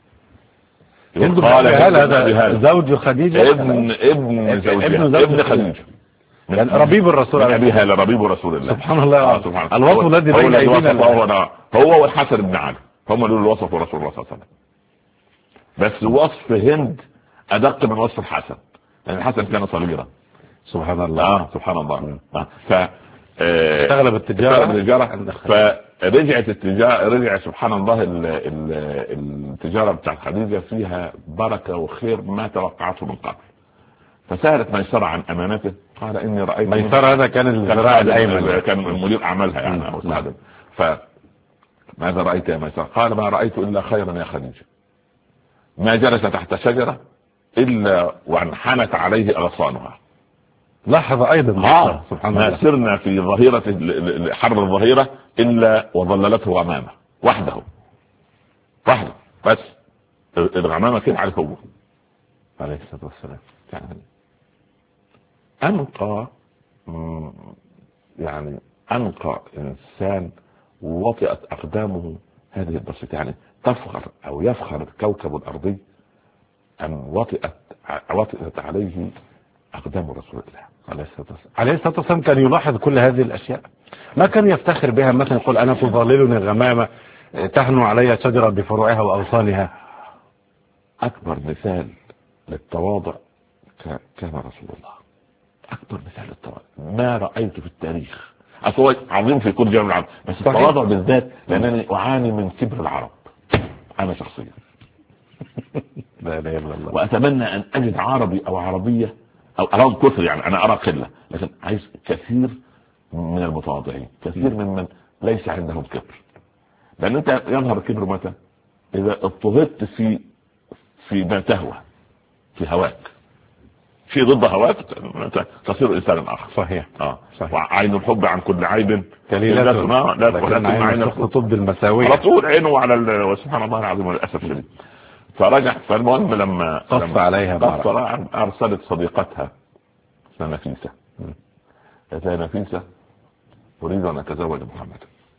قال هذا زوج خديجه، ابن خديجه، يعني ربيب الرسول عليه ابي هاله، ربيب رسول الله. سبحان الله. الوصف الذي بين ايدينا هو والحسن بن علي هم اللي وصفوا رسول الله صلى الله عليه وسلم. بس وصف هند ادق من وصف الحسن، لان الحسن كان صغيرا. سبحان الله. سبحان الله. استغلب التجاره، فرجعت التجاره، رجع سبحان الله التجاره بتاعت خديجه فيها بركه وخير ما توقعته من قبل. فسالت ميسره عن امانته، قال اني رايت. ميسره هذا كان الذراع الايمن، كان مدير اعمالها يعني او سعد. فماذا رايت يا ميسره؟ قال ما رايت الا خيرا يا خديجه، ما جلس تحت شجره الا وانحنت عليه اغصانها. لاحظ ايضا سبحان الله، ما سرنا في ظهيرة حر الظهيرة الا وظللته غمامة وحده بس. الغمامة كده عليه هو عليه الصلاة والسلام. يعني انقى انسان وطئت اقدامه هذه البسيطة. يعني تفخر او يفخر الكوكب الارضي ان وطئت عليه اقدام رسول الله عليه الصلاة والسلام. كان يلاحظ كل هذه الاشياء، ما كان يفتخر بها. مثلا يقول انا تظللني غمامة تحنو علي شجرة بفروعها واغصانها. اكبر مثال للتواضع كان رسول الله، اكبر مثال للتواضع ما رأيته في التاريخ. اصلا عظيم في كل جانب العرب، بس التواضع بالذات لانني اعاني من كبر العرب انا شخصيا. لا اله الا الله. واتمنى ان اجد عربي او عربية او ارى كثر، يعني انا ارى قلة، لكن عايز كثير من المتواضعين، كثير ممن ليس عندهم كبر. لان انت يظهر الكبر متى؟ اذا اضطهدت في ما تهوى، في هواك، شيء ضد هواك تصير انسان اخر. صحيح. صحيح. وعين الحب عن كل عيب كليلة، لكن عين الشخص تبدي المساوية. على طول عينه على وسبحان الله العظيم للاسف الشديد. فرجع. فالمهم لما قص عليها ارسلت صديقتها نفيسة، يا نفيسة اريد ان اتزوج محمد.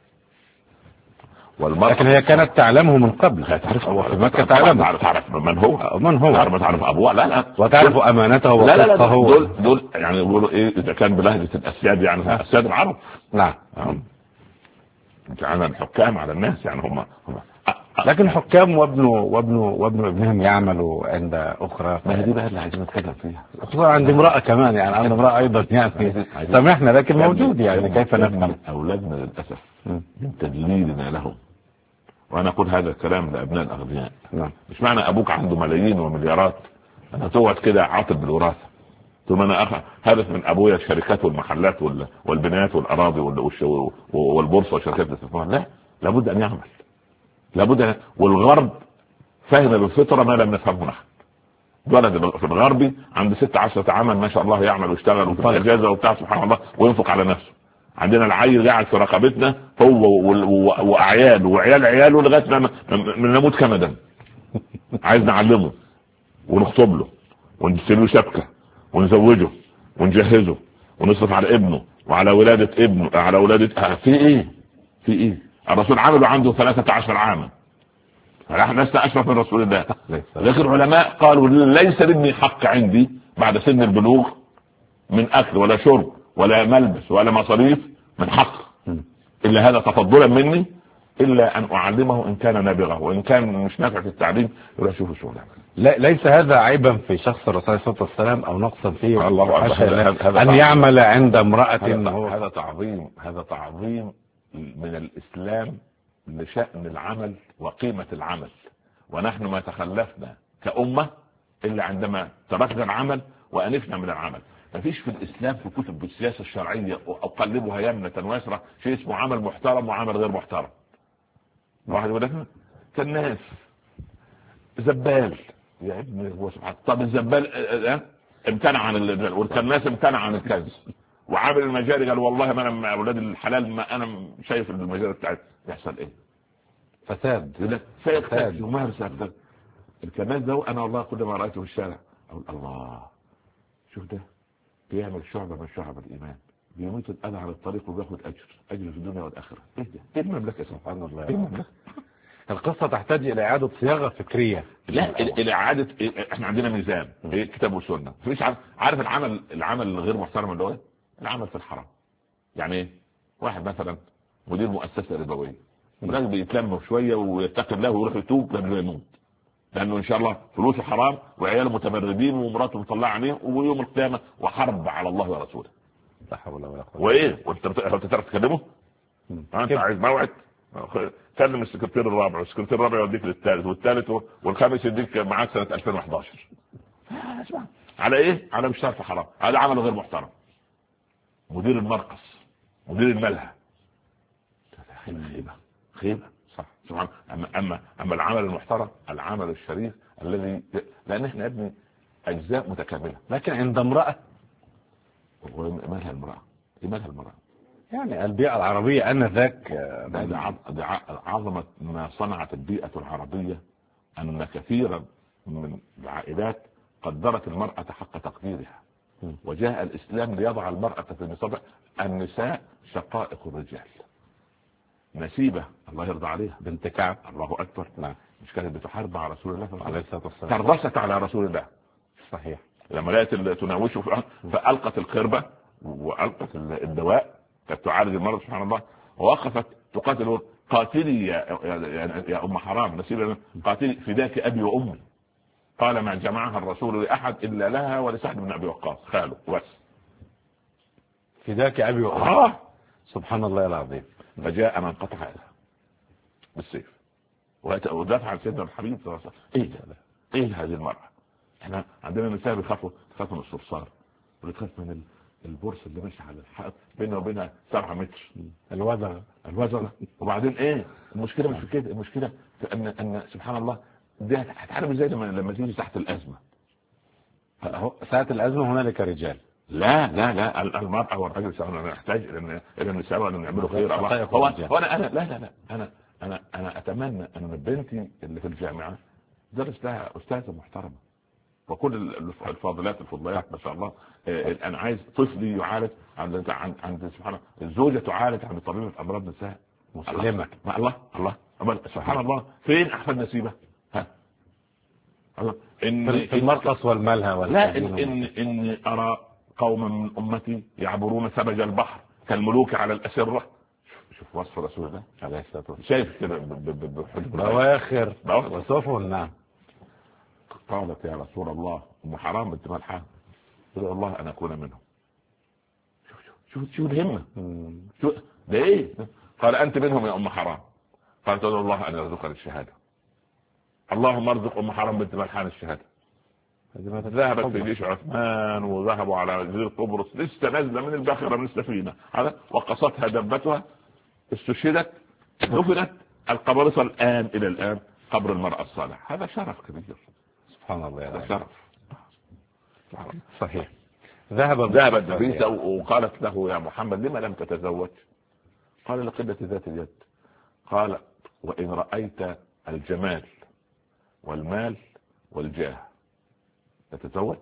لكن هي كانت تعلمه من قبل، تعرفه في مكة، تعرف من هو، تعرف ابوه، لا وتعرف امانته وصدقه. دول يعني يقولوا ايه اذا كان بلهجة الاسياد، يعني الاسياد العرب. نعم. جعلنا الحكام على الناس، يعني هم لكن حكام وابن ابنهم يعملوا عند اخرى. ما هي دي بقى اللي عايزين نتكلم فيها، خصوصا عند امرأة كمان، يعني عند امرأة ايضا يعني سامحنا لكن موجود، يعني كيف نفهم اولادنا للاسف من تدليلنا لهم. وانا اقول هذا الكلام لابناء الاغنياء. مش معنى ابوك عنده ملايين ومليارات انا تقعد كده عاطل بالوراثة، ثم انا هدف من ابويا الشركات والمحلات والبنايات والاراضي والبورصه وشركات الاستثمار. لا، لابد ان يعمل، لابد. والغرب فهم بالفطره ما لم نفهمه نحن. ولد في الغربي عنده 16 عاما ما شاء الله يعمل ويشتغل وفي الاجازه وبتاع سبحان الله وينفق على نفسه. عندنا العيل قاعد في رقبتنا هو واعياله وعيال عياله لغايه ما نموت كمدا. عايز نعلمه ونخطب له ونشتري له شبكه ونزوجه ونجهزه ونصرف على ابنه وعلى ولادة ابنه على ولادة في ايه الرسول عمله عنده 13 عاما، نحن لسنا اشرف من رسول الله. لكن العلماء قالوا ليس لابني حق عندي بعد سن البلوغ من اكل ولا شرب ولا ملبس ولا مصاريف من حق الا هذا تفضلا مني، الا ان اعلمه ان كان نابغه، وان كان مش نافع في التعليم يروح يشوف شغله. لا ليس هذا عيبا في شخص الرسول صلى الله عليه وسلم او نقصا فيه الله ان يعمل عند امرأة. هذا تعظيم من الاسلام لشأن العمل وقيمة العمل، ونحن ما تخلفنا كأمة الا عندما تركنا العمل وانفنا من العمل. ما فيش في الاسلام في كتب السياسة الشرعية اقلبها يمنة ويسرى شيء اسمه عمل محترم وعمل غير محترم. واحد يقول لك كالناس زبال يا ابني، هو سبحان. طب الزبال امتنع عن والكناس امتنع عن الكنز، وعامل المجاري قال والله ما انا اولاد الحلال ما انا شايف المجاري بتاعتي، يحصل ايه؟ فساد. يمارس افساد. الكناس ده انا والله كل ما رايته في الشارع اقول الله شوف ده بيعمل شعبة من شعب الايمان، بيموت الاذى على الطريق وبياخد اجر في الدنيا والاخره. ايه ده؟ ايه المملكه سبحان الله؟ ايه المملكه؟ القصة تحتاج الى اعادة صياغة فكرية. لا الى اعادة احنا عندنا ميزان كتاب وسنة. مفيش عارف العمل الغير محترم اللي هو العمل في الحرام. يعني ايه؟ واحد مثلا مدير مؤسسة ربوية الراجل بيتلم شوية ويتقي الله ويروح يتوب قبل ما يموت، لانه ان شاء الله فلوسه حرام وعياله متمردين ومراته مطلعه عليه ويوم القيامة وحرب على الله ورسوله. لا حول ولا قوة. وايه وانت تعرف تكلمه؟ انت عايز موعد كلم السكرتير الرابع والسكرتير الرابع يوديك للثالث والثالث والخامس يديك معاك سنة 2011. اسمع على ايه؟ على مشترك في حرام. هذا عمل غير محترم. مدير المرقص مدير الملهى خيبة صح سبحان. اما العمل المحترم العمل الشريف الذي لان احنا ابني اجزاء متكاملة. لكن عند امرأة مالها المرأة؟ ايه مالها المرأة؟ يعني البيئة العربية انذاك عظمة ما صنعت البيئة العربية ان كثيرا من العائلات قدرت المرأة حق تقديرها، وجاء الاسلام ليضع المرأة في نصابها. النساء شقائق الرجال. نسيبة الله يرضى عليها بنت كعب الله اكبر نعم مش كانت بتحارب مع رسول الله عليه الصلاة والسلام، تربصت على رسول الله صحيح. لما لقيت تناوشه فألقت القربة وألقت الدواء كانت تعالج المرض سبحان الله، ووقفت تقاتل قاتلي يا ام حرام نسيبة قاتلي فداك ابي وامي. قال ما جمعها الرسول لاحد الا لها ولسعد بن ابي وقاص خاله بس. فداك ابي وامي سبحان الله العظيم. فجاء من قطع بالسيف ودافع عن سيدنا الحبيب صلى الله عليه وسلم. ايه هذه المرأة؟ احنا عندنا نساء بيخافوا من الصرصار وبتخاف من البورصة اللي ماشي على الحائط بينه وبينها 7 متر الوزغة. وبعدين ايه المشكلة؟ مش في كده، المشكلة في ان سبحان الله دي هتعرف ازاي لما تيجي تحت الازمة. ساعة الازمة هنالك رجال. لا المرأة والرجل نحتاج الى النساء وان يعملوا خير. هو انا اتمنى ان بنتي اللي في الجامعة درس لها استاذة محترمة، وكل الفاضلات الفضليات ما شاء الله. انا عايز طفلي يعالج عند سبحان الله الزوجة تعالج عند طبيبة امراض نساء مسلمة. الله سبحان الله. فين احسن نسيبة؟ في المرقص والملهى لا إني أرى قوما من أمتي يعبرون سبج البحر كالملوك على الأسرة. شوف وصف رسول الله عليه الصلاة والسلام، شايف كده بواخر وصفه. نعم. قالت يا رسول الله ام حرام بنت ملحان قال الله أن أكون منهم. شوف الهمة. شو ده ايه؟ قال أنت منهم يا ام حرام. قالت الله أن يرزقني الشهادة. اللهم ارزق ام حرام بنت ملحان الشهاده. ذهبت في جيش عثمان وذهبوا على جزيره قبرص لسه نازله من الباخره من السفينه هذا وقصتها دبتها استشهدت دفنت. القبرصه الان الى الان قبر المراه الصالحه. هذا شرف كبير سبحان الله. هذا شرف صحيح. ذهبت نفيسه وقالت له يا محمد لما لم تتزوج؟ قال لقله ذات اليد. قال وان رايت الجمال والمال والجاه تتزوج.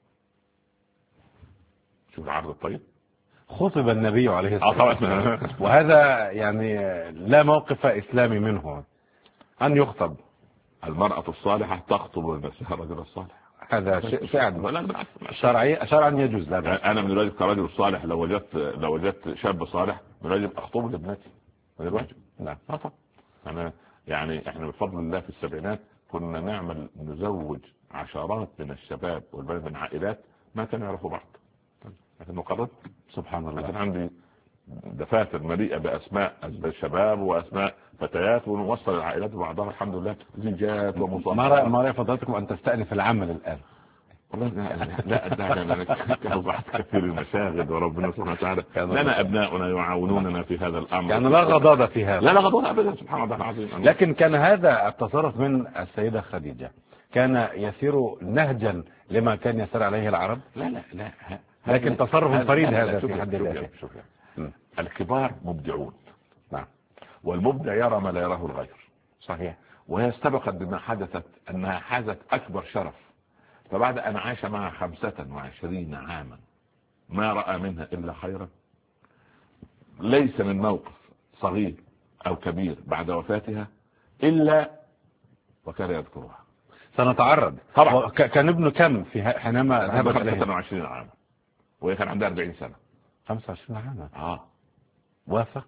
شوف العرض الطيب. خطب النبي عليه الصلاة والسلام وهذا يعني لا موقف إسلامي منه أن يخطب. المرأة الصالحة تخطب لنفسها الرجل الصالح. هذا شيء فعلا شرعا يجوز. لا أنا من الواجب كرجل صالح لو وجدت شاب صالح من الواجب أخطبه لابنتي، من الواجب. نعم. أنا يعني إحنا بفضل الله في السبعينات كنا نعمل نزوج عشرات من الشباب والبنات من عائلات ما كانوا يعرفوا بعض، لكن قررت سبحان الله كان عندي دفاتر مليئة بأسماء الشباب وأسماء فتيات، ونوصل العائلات ببعضها الحمد لله زيجات ومصاهرات. ما رأي فضلتكم أن تستأنف العمل الآن؟ والله لا أنا كوضحت كثير المشاغل وربنا سبحانه وتعالى لنا أبناؤنا يعاونوننا في هذا الأمر، يعني لا غضاضة في هذا. لا غضاضة أبدا، سبحان الله العظيم. لكن كان هذا التصرف من السيدة خديجة كان يسير نهجا لما كان يسير عليه العرب؟ لا لكن تصرف فريد هذا في حد ذاته. الكبار مبدعون. نعم. والمبدع يرى ما لا يراه الغير. صحيح. وهي استبقت بما حدثت أنها حازت أكبر شرف، فبعد أن عاش معها 25 عاما ما رأى منها إلا خيرا. ليس من موقف صغير أو كبير بعد وفاتها إلا وكان يذكرها. سنتعرض طبعا. كان ابنه كم في حينما ذهبت 25 عاما وهي كان عندها 40 سنة. 25 عاما. وافق.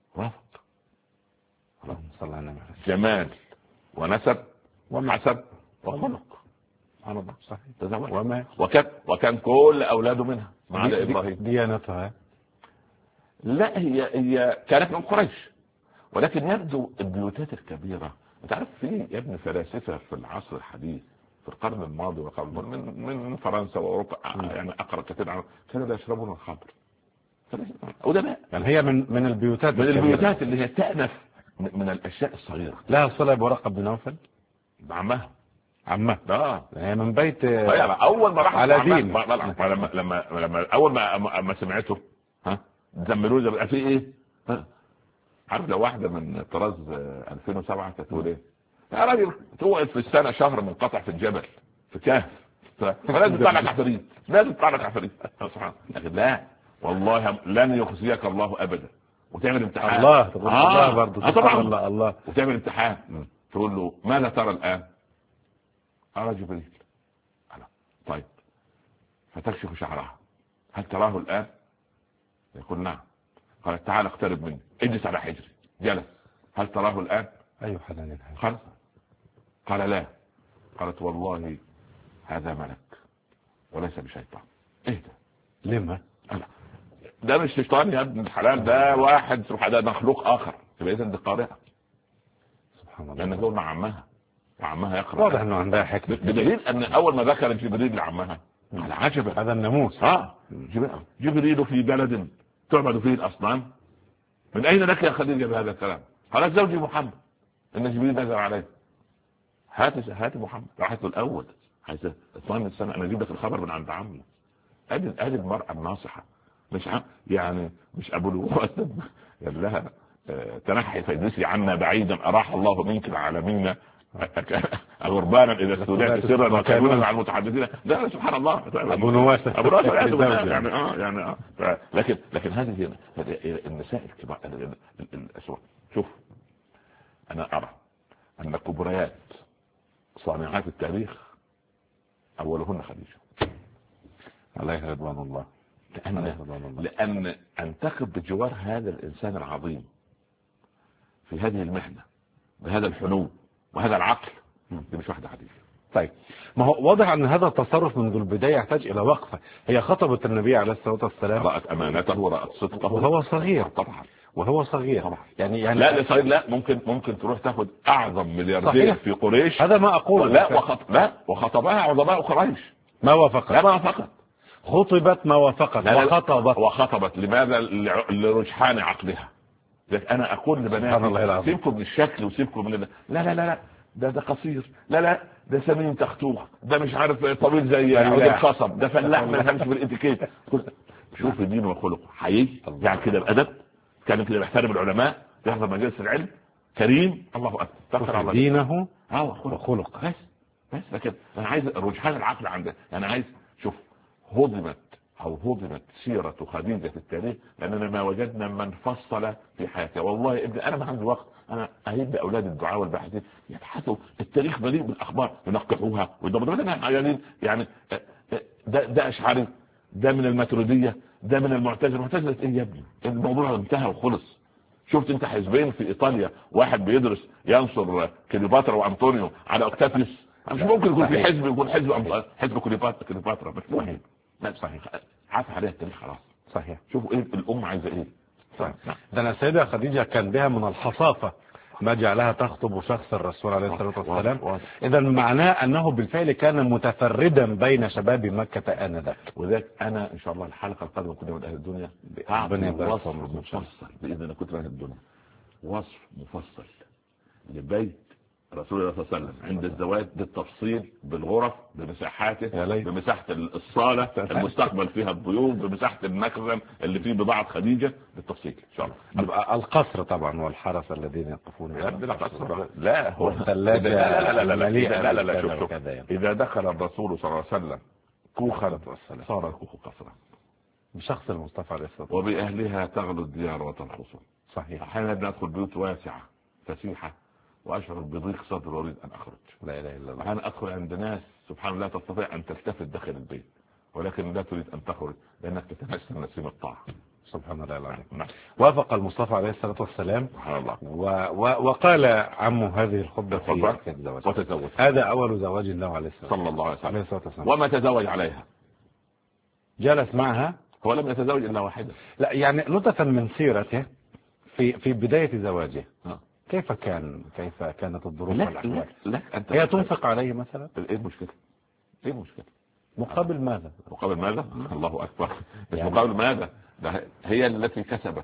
اللهم صل على النبي. جمال ونسب وحسب وخلق. سبحان الله. صحيح. تزوج وكان كل أولاده منها ما عدا إبراهيم. ديانتها لا هي كانت من قريش، ولكن يبدو البيوتات الكبيرة. انت عارف في يا ابن فلاسفة في العصر الحديث في القرن الماضي وقبل من فرنسا وأوروبا يعني أقرأ كثير عنه كانوا لا يشربون الخمر. أدباء. يعني هي من البيوتات اللي هي تأنف من الأشياء الصغيرة. لها صلة بورقة بن نوفل. عمها. هي من بيت أول ما راح على دين. لما أول ما سمعته زملوه في إيه؟ عارف لو واحدة من طراز 2007 تقول إيه؟ يا راجل تقعد في السنة شهر منقطع في الجبل في كهف فلازم تطلع لك عفريت. سبحان الله. لكن لا والله لن يخزيك الله أبدا. وتعمل امتحان. الله برضه. طبعا الله. وتعمل امتحان تقول له ماذا ترى الآن؟ أرى جبريل. طيب فتكشف شعرها. هل تراه الآن؟ يقول نعم. قالت تعال اقترب مني اجلس على حجري. جلس. هل تراه الآن؟ أيوة حلال. خلاص. قال لا. قالت والله هذا ملك وليس بشيطان. اهدى. لما؟ ده مش شيطان يا ابن الحلال، ده واحد سبحان الله مخلوق آخر. يبقى إذن دي قارئة. سبحان الله. لأن دول مع عمها يقرأ. واضح أنه عندها حكمة. بدليل أن أول ما ذكر جبريل لعمها قال عجبا هذا الناموس. جبريل في بلد تعبد فيه الأصنام من أين لك يا خديجة بهذا الكلام؟ قالت زوجي محمد إن جبريل نزل عليه. هات محمد. راحت الأول حيث 8 سنة أنا أجيب لك الخبر من عند عمي. أدي المرأة الناصحة مش يعني مش أبو الواسد قال لها تنحي فاجلسي عنا بعيدا أراح الله منك العالمين غربانا إذا استودعت سرا وكانونا مع المتحدثين. لا سبحان الله. أبو نواس يعني لكن هذه النساء الكبار الأسود. شوف أنا أرى أن كبريات صانعات التاريخ أولهن خديجة عليها رضوان الله. لأن أن تقف بجوار هذا الإنسان العظيم في هذه المحنة بهذا الحنو وهذا العقل دي مش واحدة حديث. طيب ما هو واضح أن هذا التصرف منذ البداية يحتاج إلى وقفة. هي خطبت النبي عليه الصلاة والسلام، رأت أمانته ورأت صدقه وهو صغير طبعا. يعني لا صغير. لا ممكن تروح تاخد أعظم ملياردير في قريش. هذا ما أقول. لا وخطبها عظماء قريش ما وافقت. لا ما وافقت. خطبت ما وافقت وخطبت لماذا؟ لرجحان عقلها. أنا أقول لبناتي سيبكم من الشكل وسيبكم من لا ده قصير. لا ده سمين تختوخ. ده مش عارف طويل زي عود الخصب. ده فلاح ما يفهمش في الاتيكيت. شوف الدين وخلقه حقيقي يعني كده بأدب. كان كده بيحترم العلماء يحضر مجالس العلم كريم. الله أكبر. دينه وخلقه. بس بس لكن انا عايز رجحان العقل عندك. انا عايز شوف هضمت سيرة خديجة في التاريخ لأننا ما وجدنا من فصل في حياتها. والله يا ابني أنا ما عندي وقت، أنا أهيب لأولاد الدعاء والباحثين يبحثوا، التاريخ مليء بالأخبار ينقحوها ويضربوا. يعني ده أشعري، ده من الماتريدية، ده من المعتزلة. إيه يا ابني الموضوع انتهى وخلص. شفت انت حزبين في إيطاليا، واحد بيدرس ينصر كليوباترا وأنطونيو على أوكتافيوس. مش ممكن يكون في حزب يكون حزب كليوباترا مش ممكن. لا صحيح، عاف عليها التاريخ خلاص. صحيح. شوفوا ايه الام عايزه ايه. صحيح. ده السيدة خديجة كان بها من الحصافة ما جعلها تخطب شخص الرسول عليه الصلاة والسلام. اذا معناه انه بالفعل كان متفردا بين شباب مكة آنذاك. وذاك انا ان شاء الله الحلقة القادمة كنا من اهل الدنيا وصف مفصل باذن الله. كنت من اهل الدنيا وصف مفصل لبيت رسول الله صلى الله عليه وسلم عند الزواج بالتفصيل، بالغرف، بمساحاته، بمساحة الصالة المستقبل فيها الضيوف، بمساحة المخزن اللي فيه بضاعة خديجة، بالتفصيل ان شاء الله. القصر طبعا والحرس الذين يقفون لا هو الثلاجة لا شوف اذا دخل الرسول صلى الله عليه وسلم كوخا صار الكوخ قصرا بشخص المصطفى عليه الصلاة والسلام، وبأهلها تغلو الديار وتنخص. صحيح. احيانا ندخل بيوت واسعة فسيحة واشعر بضيق صدر واريد ان اخرج. لا اله الا الله. انا ادخل عند ناس سبحان الله تستطيع ان تلتفت داخل البيت ولكن لا تريد ان تخرج لانك تتنسم نسيم الطاعه. سبحان الله العظيم. نعم. وافق المصطفى عليه الصلاه والسلام سبحان الله وقال عمه هذه الخطبه في الزواج. وتزوج. هذا اول زواج له عليه الصلاه صلى الله عليه والسلام. وما تزوج عليها، جلس معها. هو لم يتزوج الا واحده. لا يعني نقطه من سيرته في بدايه زواجه. كيف كانت الظروف والأحوال؟ لا هي تنفق عليه مثلا؟ ايه المشكلة؟ مقابل ماذا؟ الله أكبر. يعني مقابل ماذا؟ هي التي كسبت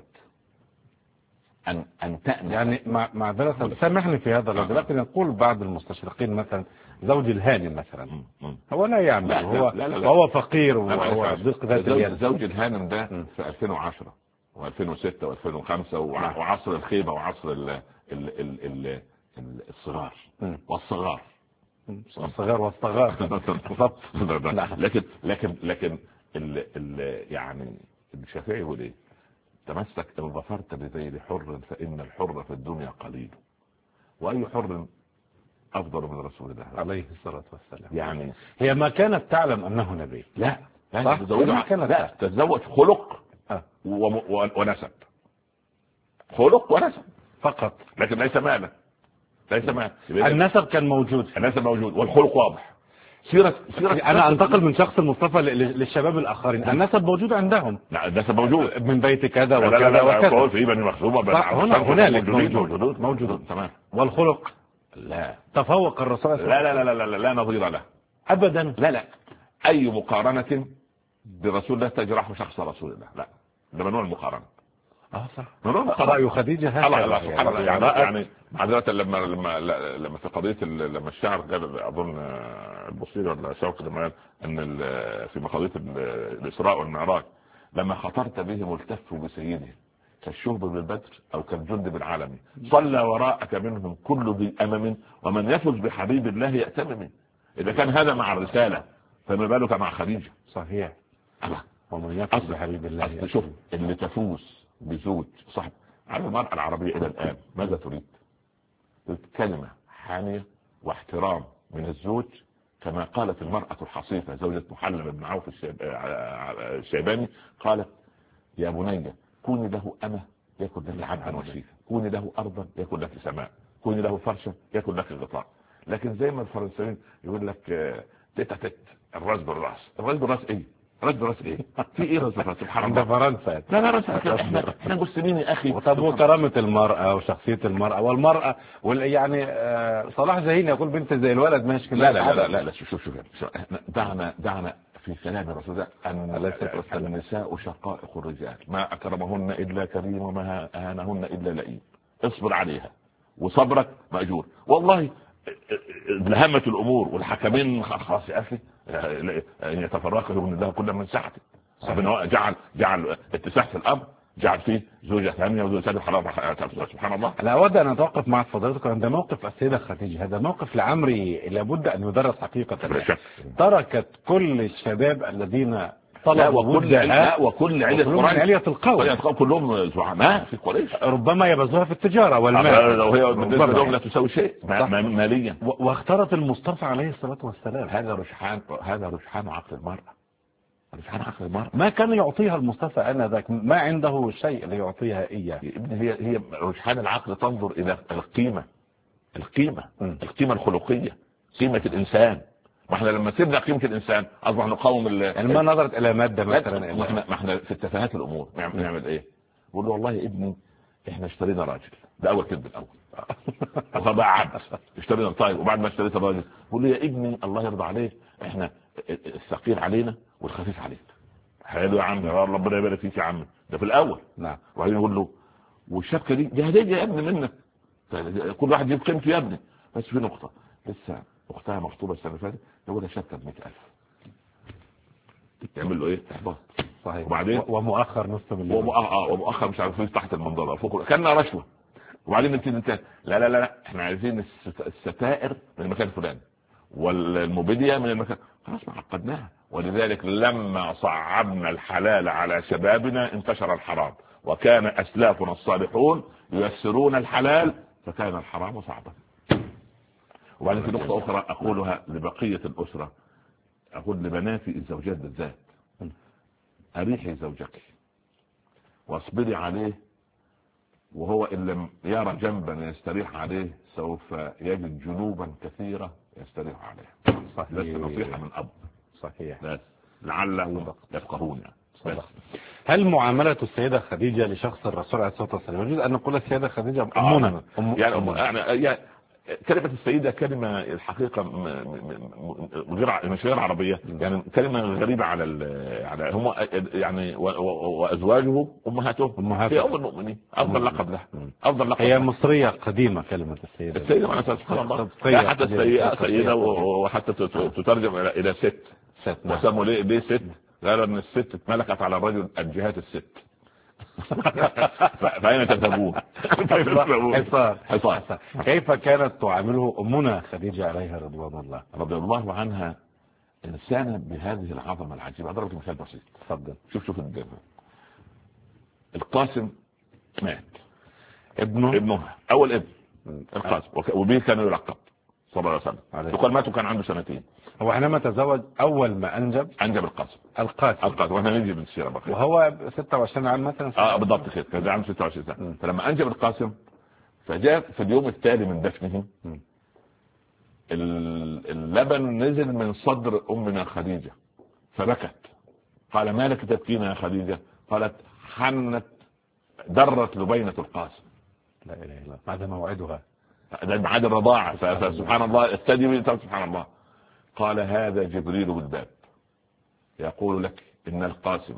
أن تأمن. يعني معذرة سامحني في هذا الرجل، لكن يقول بعض المستشرقين مثلا زوج الهانم مثلا هو لا يعمل، وهو فقير وهو ضيق ذات اليد. زوج الهانم ده في 2010 و2006 و2005 وعصر الخيبة وعصر الصغار والصغار بالضبط. لكن يعني الشافعي يقول ايه؟ تمسك ان ظفرت بذيل حر فان الحر في الدنيا قليل. واي حر افضل من رسول الله عليه الصلاه والسلام؟ يعني هي ما كانت تعلم انه نبي. لا تتزوج خلق ونسب. خلق ونسب فقط، لكن ليس مالا. النسب كان موجود، والخلق واضح. سيرة انا انتقل من شخص المصطفى للشباب الاخرين. النسب موجود عندهم. لا النسب موجود من بيت كذا وكذا وكذا. في بني مخزومة هنالك موجود تمام. والخلق لا تفوق الرسول. لا نظير له ابدا. لا اي مقارنة برسول الله تجرح شخص رسول الله. لا ده ممنوع المقارنة. صح. رأي خديجة هذا سبحان الله. يعني معذرة لما في قضية لما الشاعر قال اظن البصيري ولا شوقي لما قال ان في قضية الاسراء والمعراج لما خطرت بهم التفوا بسيده كالشهب بالبدر او كالجند بالعالم صلى وراءك منهم كل ذي امم ومن يفز بحبيب الله يأتمم. اذا كان هذا مع الرسالة فما بالك مع خديجة؟ صحيح. ومن يفز بحبيب الله. شوف اللي تفوز بزوج صاحب. على المرأة العربية إلى الآن ماذا تريد؟ كلمة حانية واحترام من الزوج كما قالت المرأة الحصيفة زوجة محلب بن عوف الشيباني قالت يا بني كوني له أمة يكن لك عبدا وشيفا، كوني له أرضا يكن لك سماء، كوني له فرشا يكن لك غطاء. لكن زي ما الفرنسيين يقول لك تت الراس بالراس. الراس بالراس ايه؟ رد راس ايه؟ في ايه رد راس؟ سبحان الله. عند فرنسا لا احنا مسلمين يا اخي. طب وكرامة المرأة وشخصية المرأة والمرأة يعني صلاح جاهين يقول بنت زي الولد ماشي. لا شوف دعنا في كلام الرسول ده ان النساء شقائق الرجال ما اكرمهن الا كريم وما اهانهن الا لئيم. اصبر عليها وصبرك مأجور. والله لهمة الامور والحكمين خلاص يا اخي ان يتفرقوا من الله كل من سعته. جعل اتساع في الامر جعل فيه زوجة ثانية وزوجة ثالثة حرام. سبحان الله. أنا أود أن أتوقف مع فضيلتك عند موقف السيدة خديجة. هذا موقف لعمري لابد أن يدرس حقيقة. تركت كل الشباب الذين طلبوا وكل علية القوم كلهم زعماء في قريش، ربما يبذلوها في التجارة والمال، وهي بالنسبة لهم لا تساوي شيء ماليا. واختارت المصطفى عليه الصلاة والسلام. هذا رجحان عقل المرأة. ما كان يعطيها المصطفى آنذاك، ما عنده شيء ليعطيها إياه. هي رجحان العقل تنظر إلى القيمة الخلقية، قيمة الإنسان. ما احنا لما سيبنا قيمة الإنسان أصبح نقاوم يعني ما نظرت إلى مادة مثلا. ما احنا في التفاهات الأمور نعمل إيه؟ بقول له والله يا ابني احنا اشترينا راجل، ده أول كذب الأول. أصبح عبد اشترينا. طيب وبعد ما اشتريت الراجل بقول له يا ابني الله يرضى عليك، احنا الثقيل علينا والخفيف عليك. حلو يا عم، ربنا يبارك فيك يا عم، ده في الأول. نعم. وبعدين يقول له والشبكة دي هدية يا ابني منك، كل واحد يجيب قيمته يا ابني. بس في نقطة، لسه اختها مخطوبه السنه اللي فاتت، يقول شبكه ب 100,000. تعمل له ايه؟ احباط. صحيح. وبعدين ومؤخر نص مليون ومؤخر مش عارف تحت المنظره فوق كان رشوه. وبعدين انت لا احنا عايزين الستائر من المكان الفلاني والموبيديا من المكان، خلاص ما عقدناها. ولذلك لما صعبنا الحلال على شبابنا انتشر الحرام، وكان اسلافنا الصالحون ييسرون الحلال فكان الحرام صعبا. وبعدين في نقطة أخرى أقولها لبقية الأسرة، أقول لبناتي الزوجات بالذات، أريحي زوجك واصبري عليه، وهو إن لم يرى جنبا يستريح عليه سوف يجد جنوبا كثيرة يستريح عليه. صحيح. بس نصيحة من أب. صحيح. بس لعلهم يفقهون. بس. هل معاملة السيدة خديجة لشخص الرسول عليه الصلاة والسلام يجوز أن نقول السيدة خديجة أمنا؟ يعني كلمة السيدة كلمة الحقيقة مش غير عربية، يعني كلمة غريبة على هم يعني وأزواجه أمهاتهم، هي أم المؤمنين، أفضل لقب لها، أفضل لقب. هي مصرية قديمة كلمة السيدة معناها سبحان الله، حتى السيئة سيدة وحتى تترجم إلى ست. وسموا ليه ست؟ قالوا أن الست اتملكت على الرجل الجهات الست. فأين تذهبون؟ حصار. كيف كانت تعامله أمنا خديجة عليها رضي الله عنها؟ إنسانة بهذه العظمة العجيبة. أضربك مثال بسيط. تفضل. شوف القاسم مات، ابنها أول ابن القاسم، وبه كان يلقب صلى الله عليه وسلم. يقال مات وكان عنده 2 سنين. هو حينما تزوج أول ما أنجب القاسم. واحنا نجي بالسيرة بقى. وهو 26 عام مثلا. بالضبط كده، كان عنده 26 سنة. فلما أنجب القاسم فجاء في اليوم التالي من دفنه اللبن نزل من صدر أمنا خديجة فبكت. قال ما لك تبكين يا خديجة؟ قالت حنت درت لبينة القاسم. لا إله إلا الله. بعد موعدها، بعد الرضاعة. فسبحان الله استدي. سبحان الله. قال هذا جبريل بالباب يقول لك إن القاسم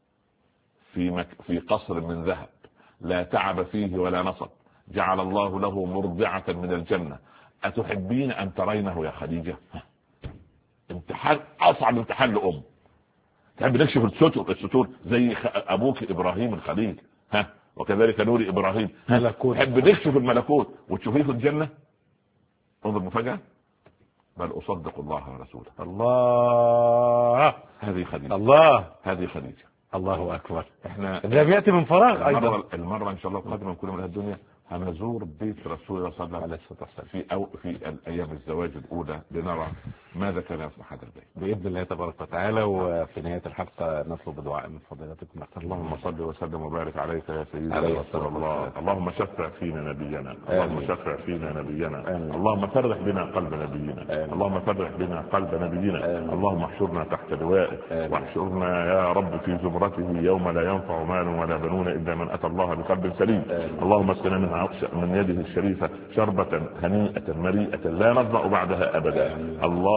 في قصر من ذهب لا تعب فيه ولا نصب، جعل الله له مرضعة من الجنة، أتحبين أن ترينه يا خديجة؟ امتحان، أصعب امتحان لأم. تحب نكشف الستور زي أبوك إبراهيم الخليل، وكذلك نور إبراهيم، تحب نكشف الملكوت وتشوفيه في الجنة؟ انظر مفاجأة، بل أصدق الله ورسوله. الله. هذه خديجة. هذه خديجة. الله أكبر. احنا ده بيأتي من فراغ أيضا. المرة إن شاء الله قادمة كل من الدنيا هنزور بيت رسول الله صلى الله عليه وسلم في الأيام الزواج الأولى لنرى ماذا كان يصنع هذا البيت بإذن الله تبارك وتعالى. وفي نهاية الحلقة نطلب دعاء من فضيلتكم. اللهم صل وسلم وبارك عليك يا سيدي رسول الله. اللهم شفع فينا نبينا، اللهم شفع فينا نبينا، اللهم فرح بنا قلب نبينا، اللهم فرح بنا قلب نبينا، اللهم احشرنا تحت لوائه، واحشرنا يا رب في زمرته يوم لا ينفع مال ولا بنون إلا من أتى الله بقلب سليم. اللهم اسقنا من يده الشريفة شربة هنيئة مريئة لا نظمأ بعدها أبدا.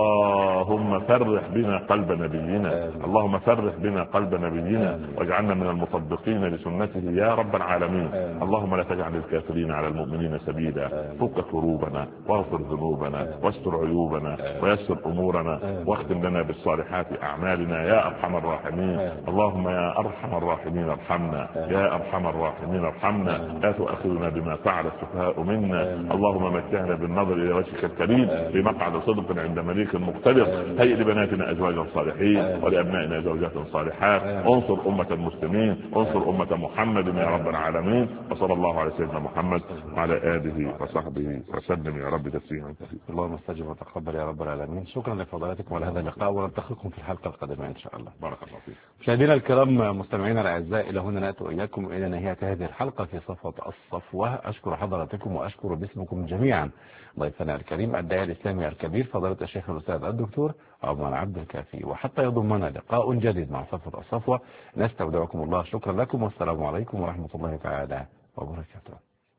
اللهم فرح بنا قلب نبينا، اللهم فرح بنا قلب نبينا واجعلنا من المصدقين لسنته يا رب العالمين. اللهم لا تجعل الكافرين على المؤمنين سبيلا. فك كروبنا واغفر ذنوبنا واستر عيوبنا ويسر امورنا واختم لنا بالصالحات اعمالنا يا ارحم الراحمين. اللهم يا ارحم الراحمين ارحمنا، يا ارحم الراحمين ارحمنا، لا تؤاخذنا بما فعل السفهاء منا. اللهم متعنا بالنظر الى وجهك الكريم في مقعد صدق عند مليك مقتدر. هيئ لبناتنا ازواجا صالحين ولابنائنا زوجات صالحات. انصر امه المسلمين، انصر امه محمد يا رب العالمين. وصلى الله على سيدنا محمد وعلى اله وصحبه وسلم يا رب تسليما كثيرا. اللهم استجب وتقبل يا رب العالمين. شكرا لفضلاتكم على هذا اللقاء، ونلتقيكم في الحلقه القادمه ان شاء الله. بارك الله فيك. مشاهدينا الكرام، مستمعينا الاعزاء، الى هنا ناتي واياكم الى نهايه هذه الحلقه في صفوه الصفوه. اشكر حضراتكم واشكر باسمكم جميعا ضيفنا الكريم الداعي الاسلامي الكبير فضيله الشيخ الاستاذ الدكتور عمر عبد الكافي. وحتى يضمنا لقاء جديد مع صفوه الصفوه نستودعكم الله. شكرا لكم والسلام عليكم ورحمه الله تعالى وبركاته.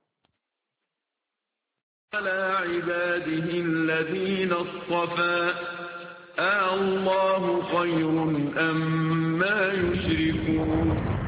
على عباده الذين اصطفى الله خير أم ما يشركون.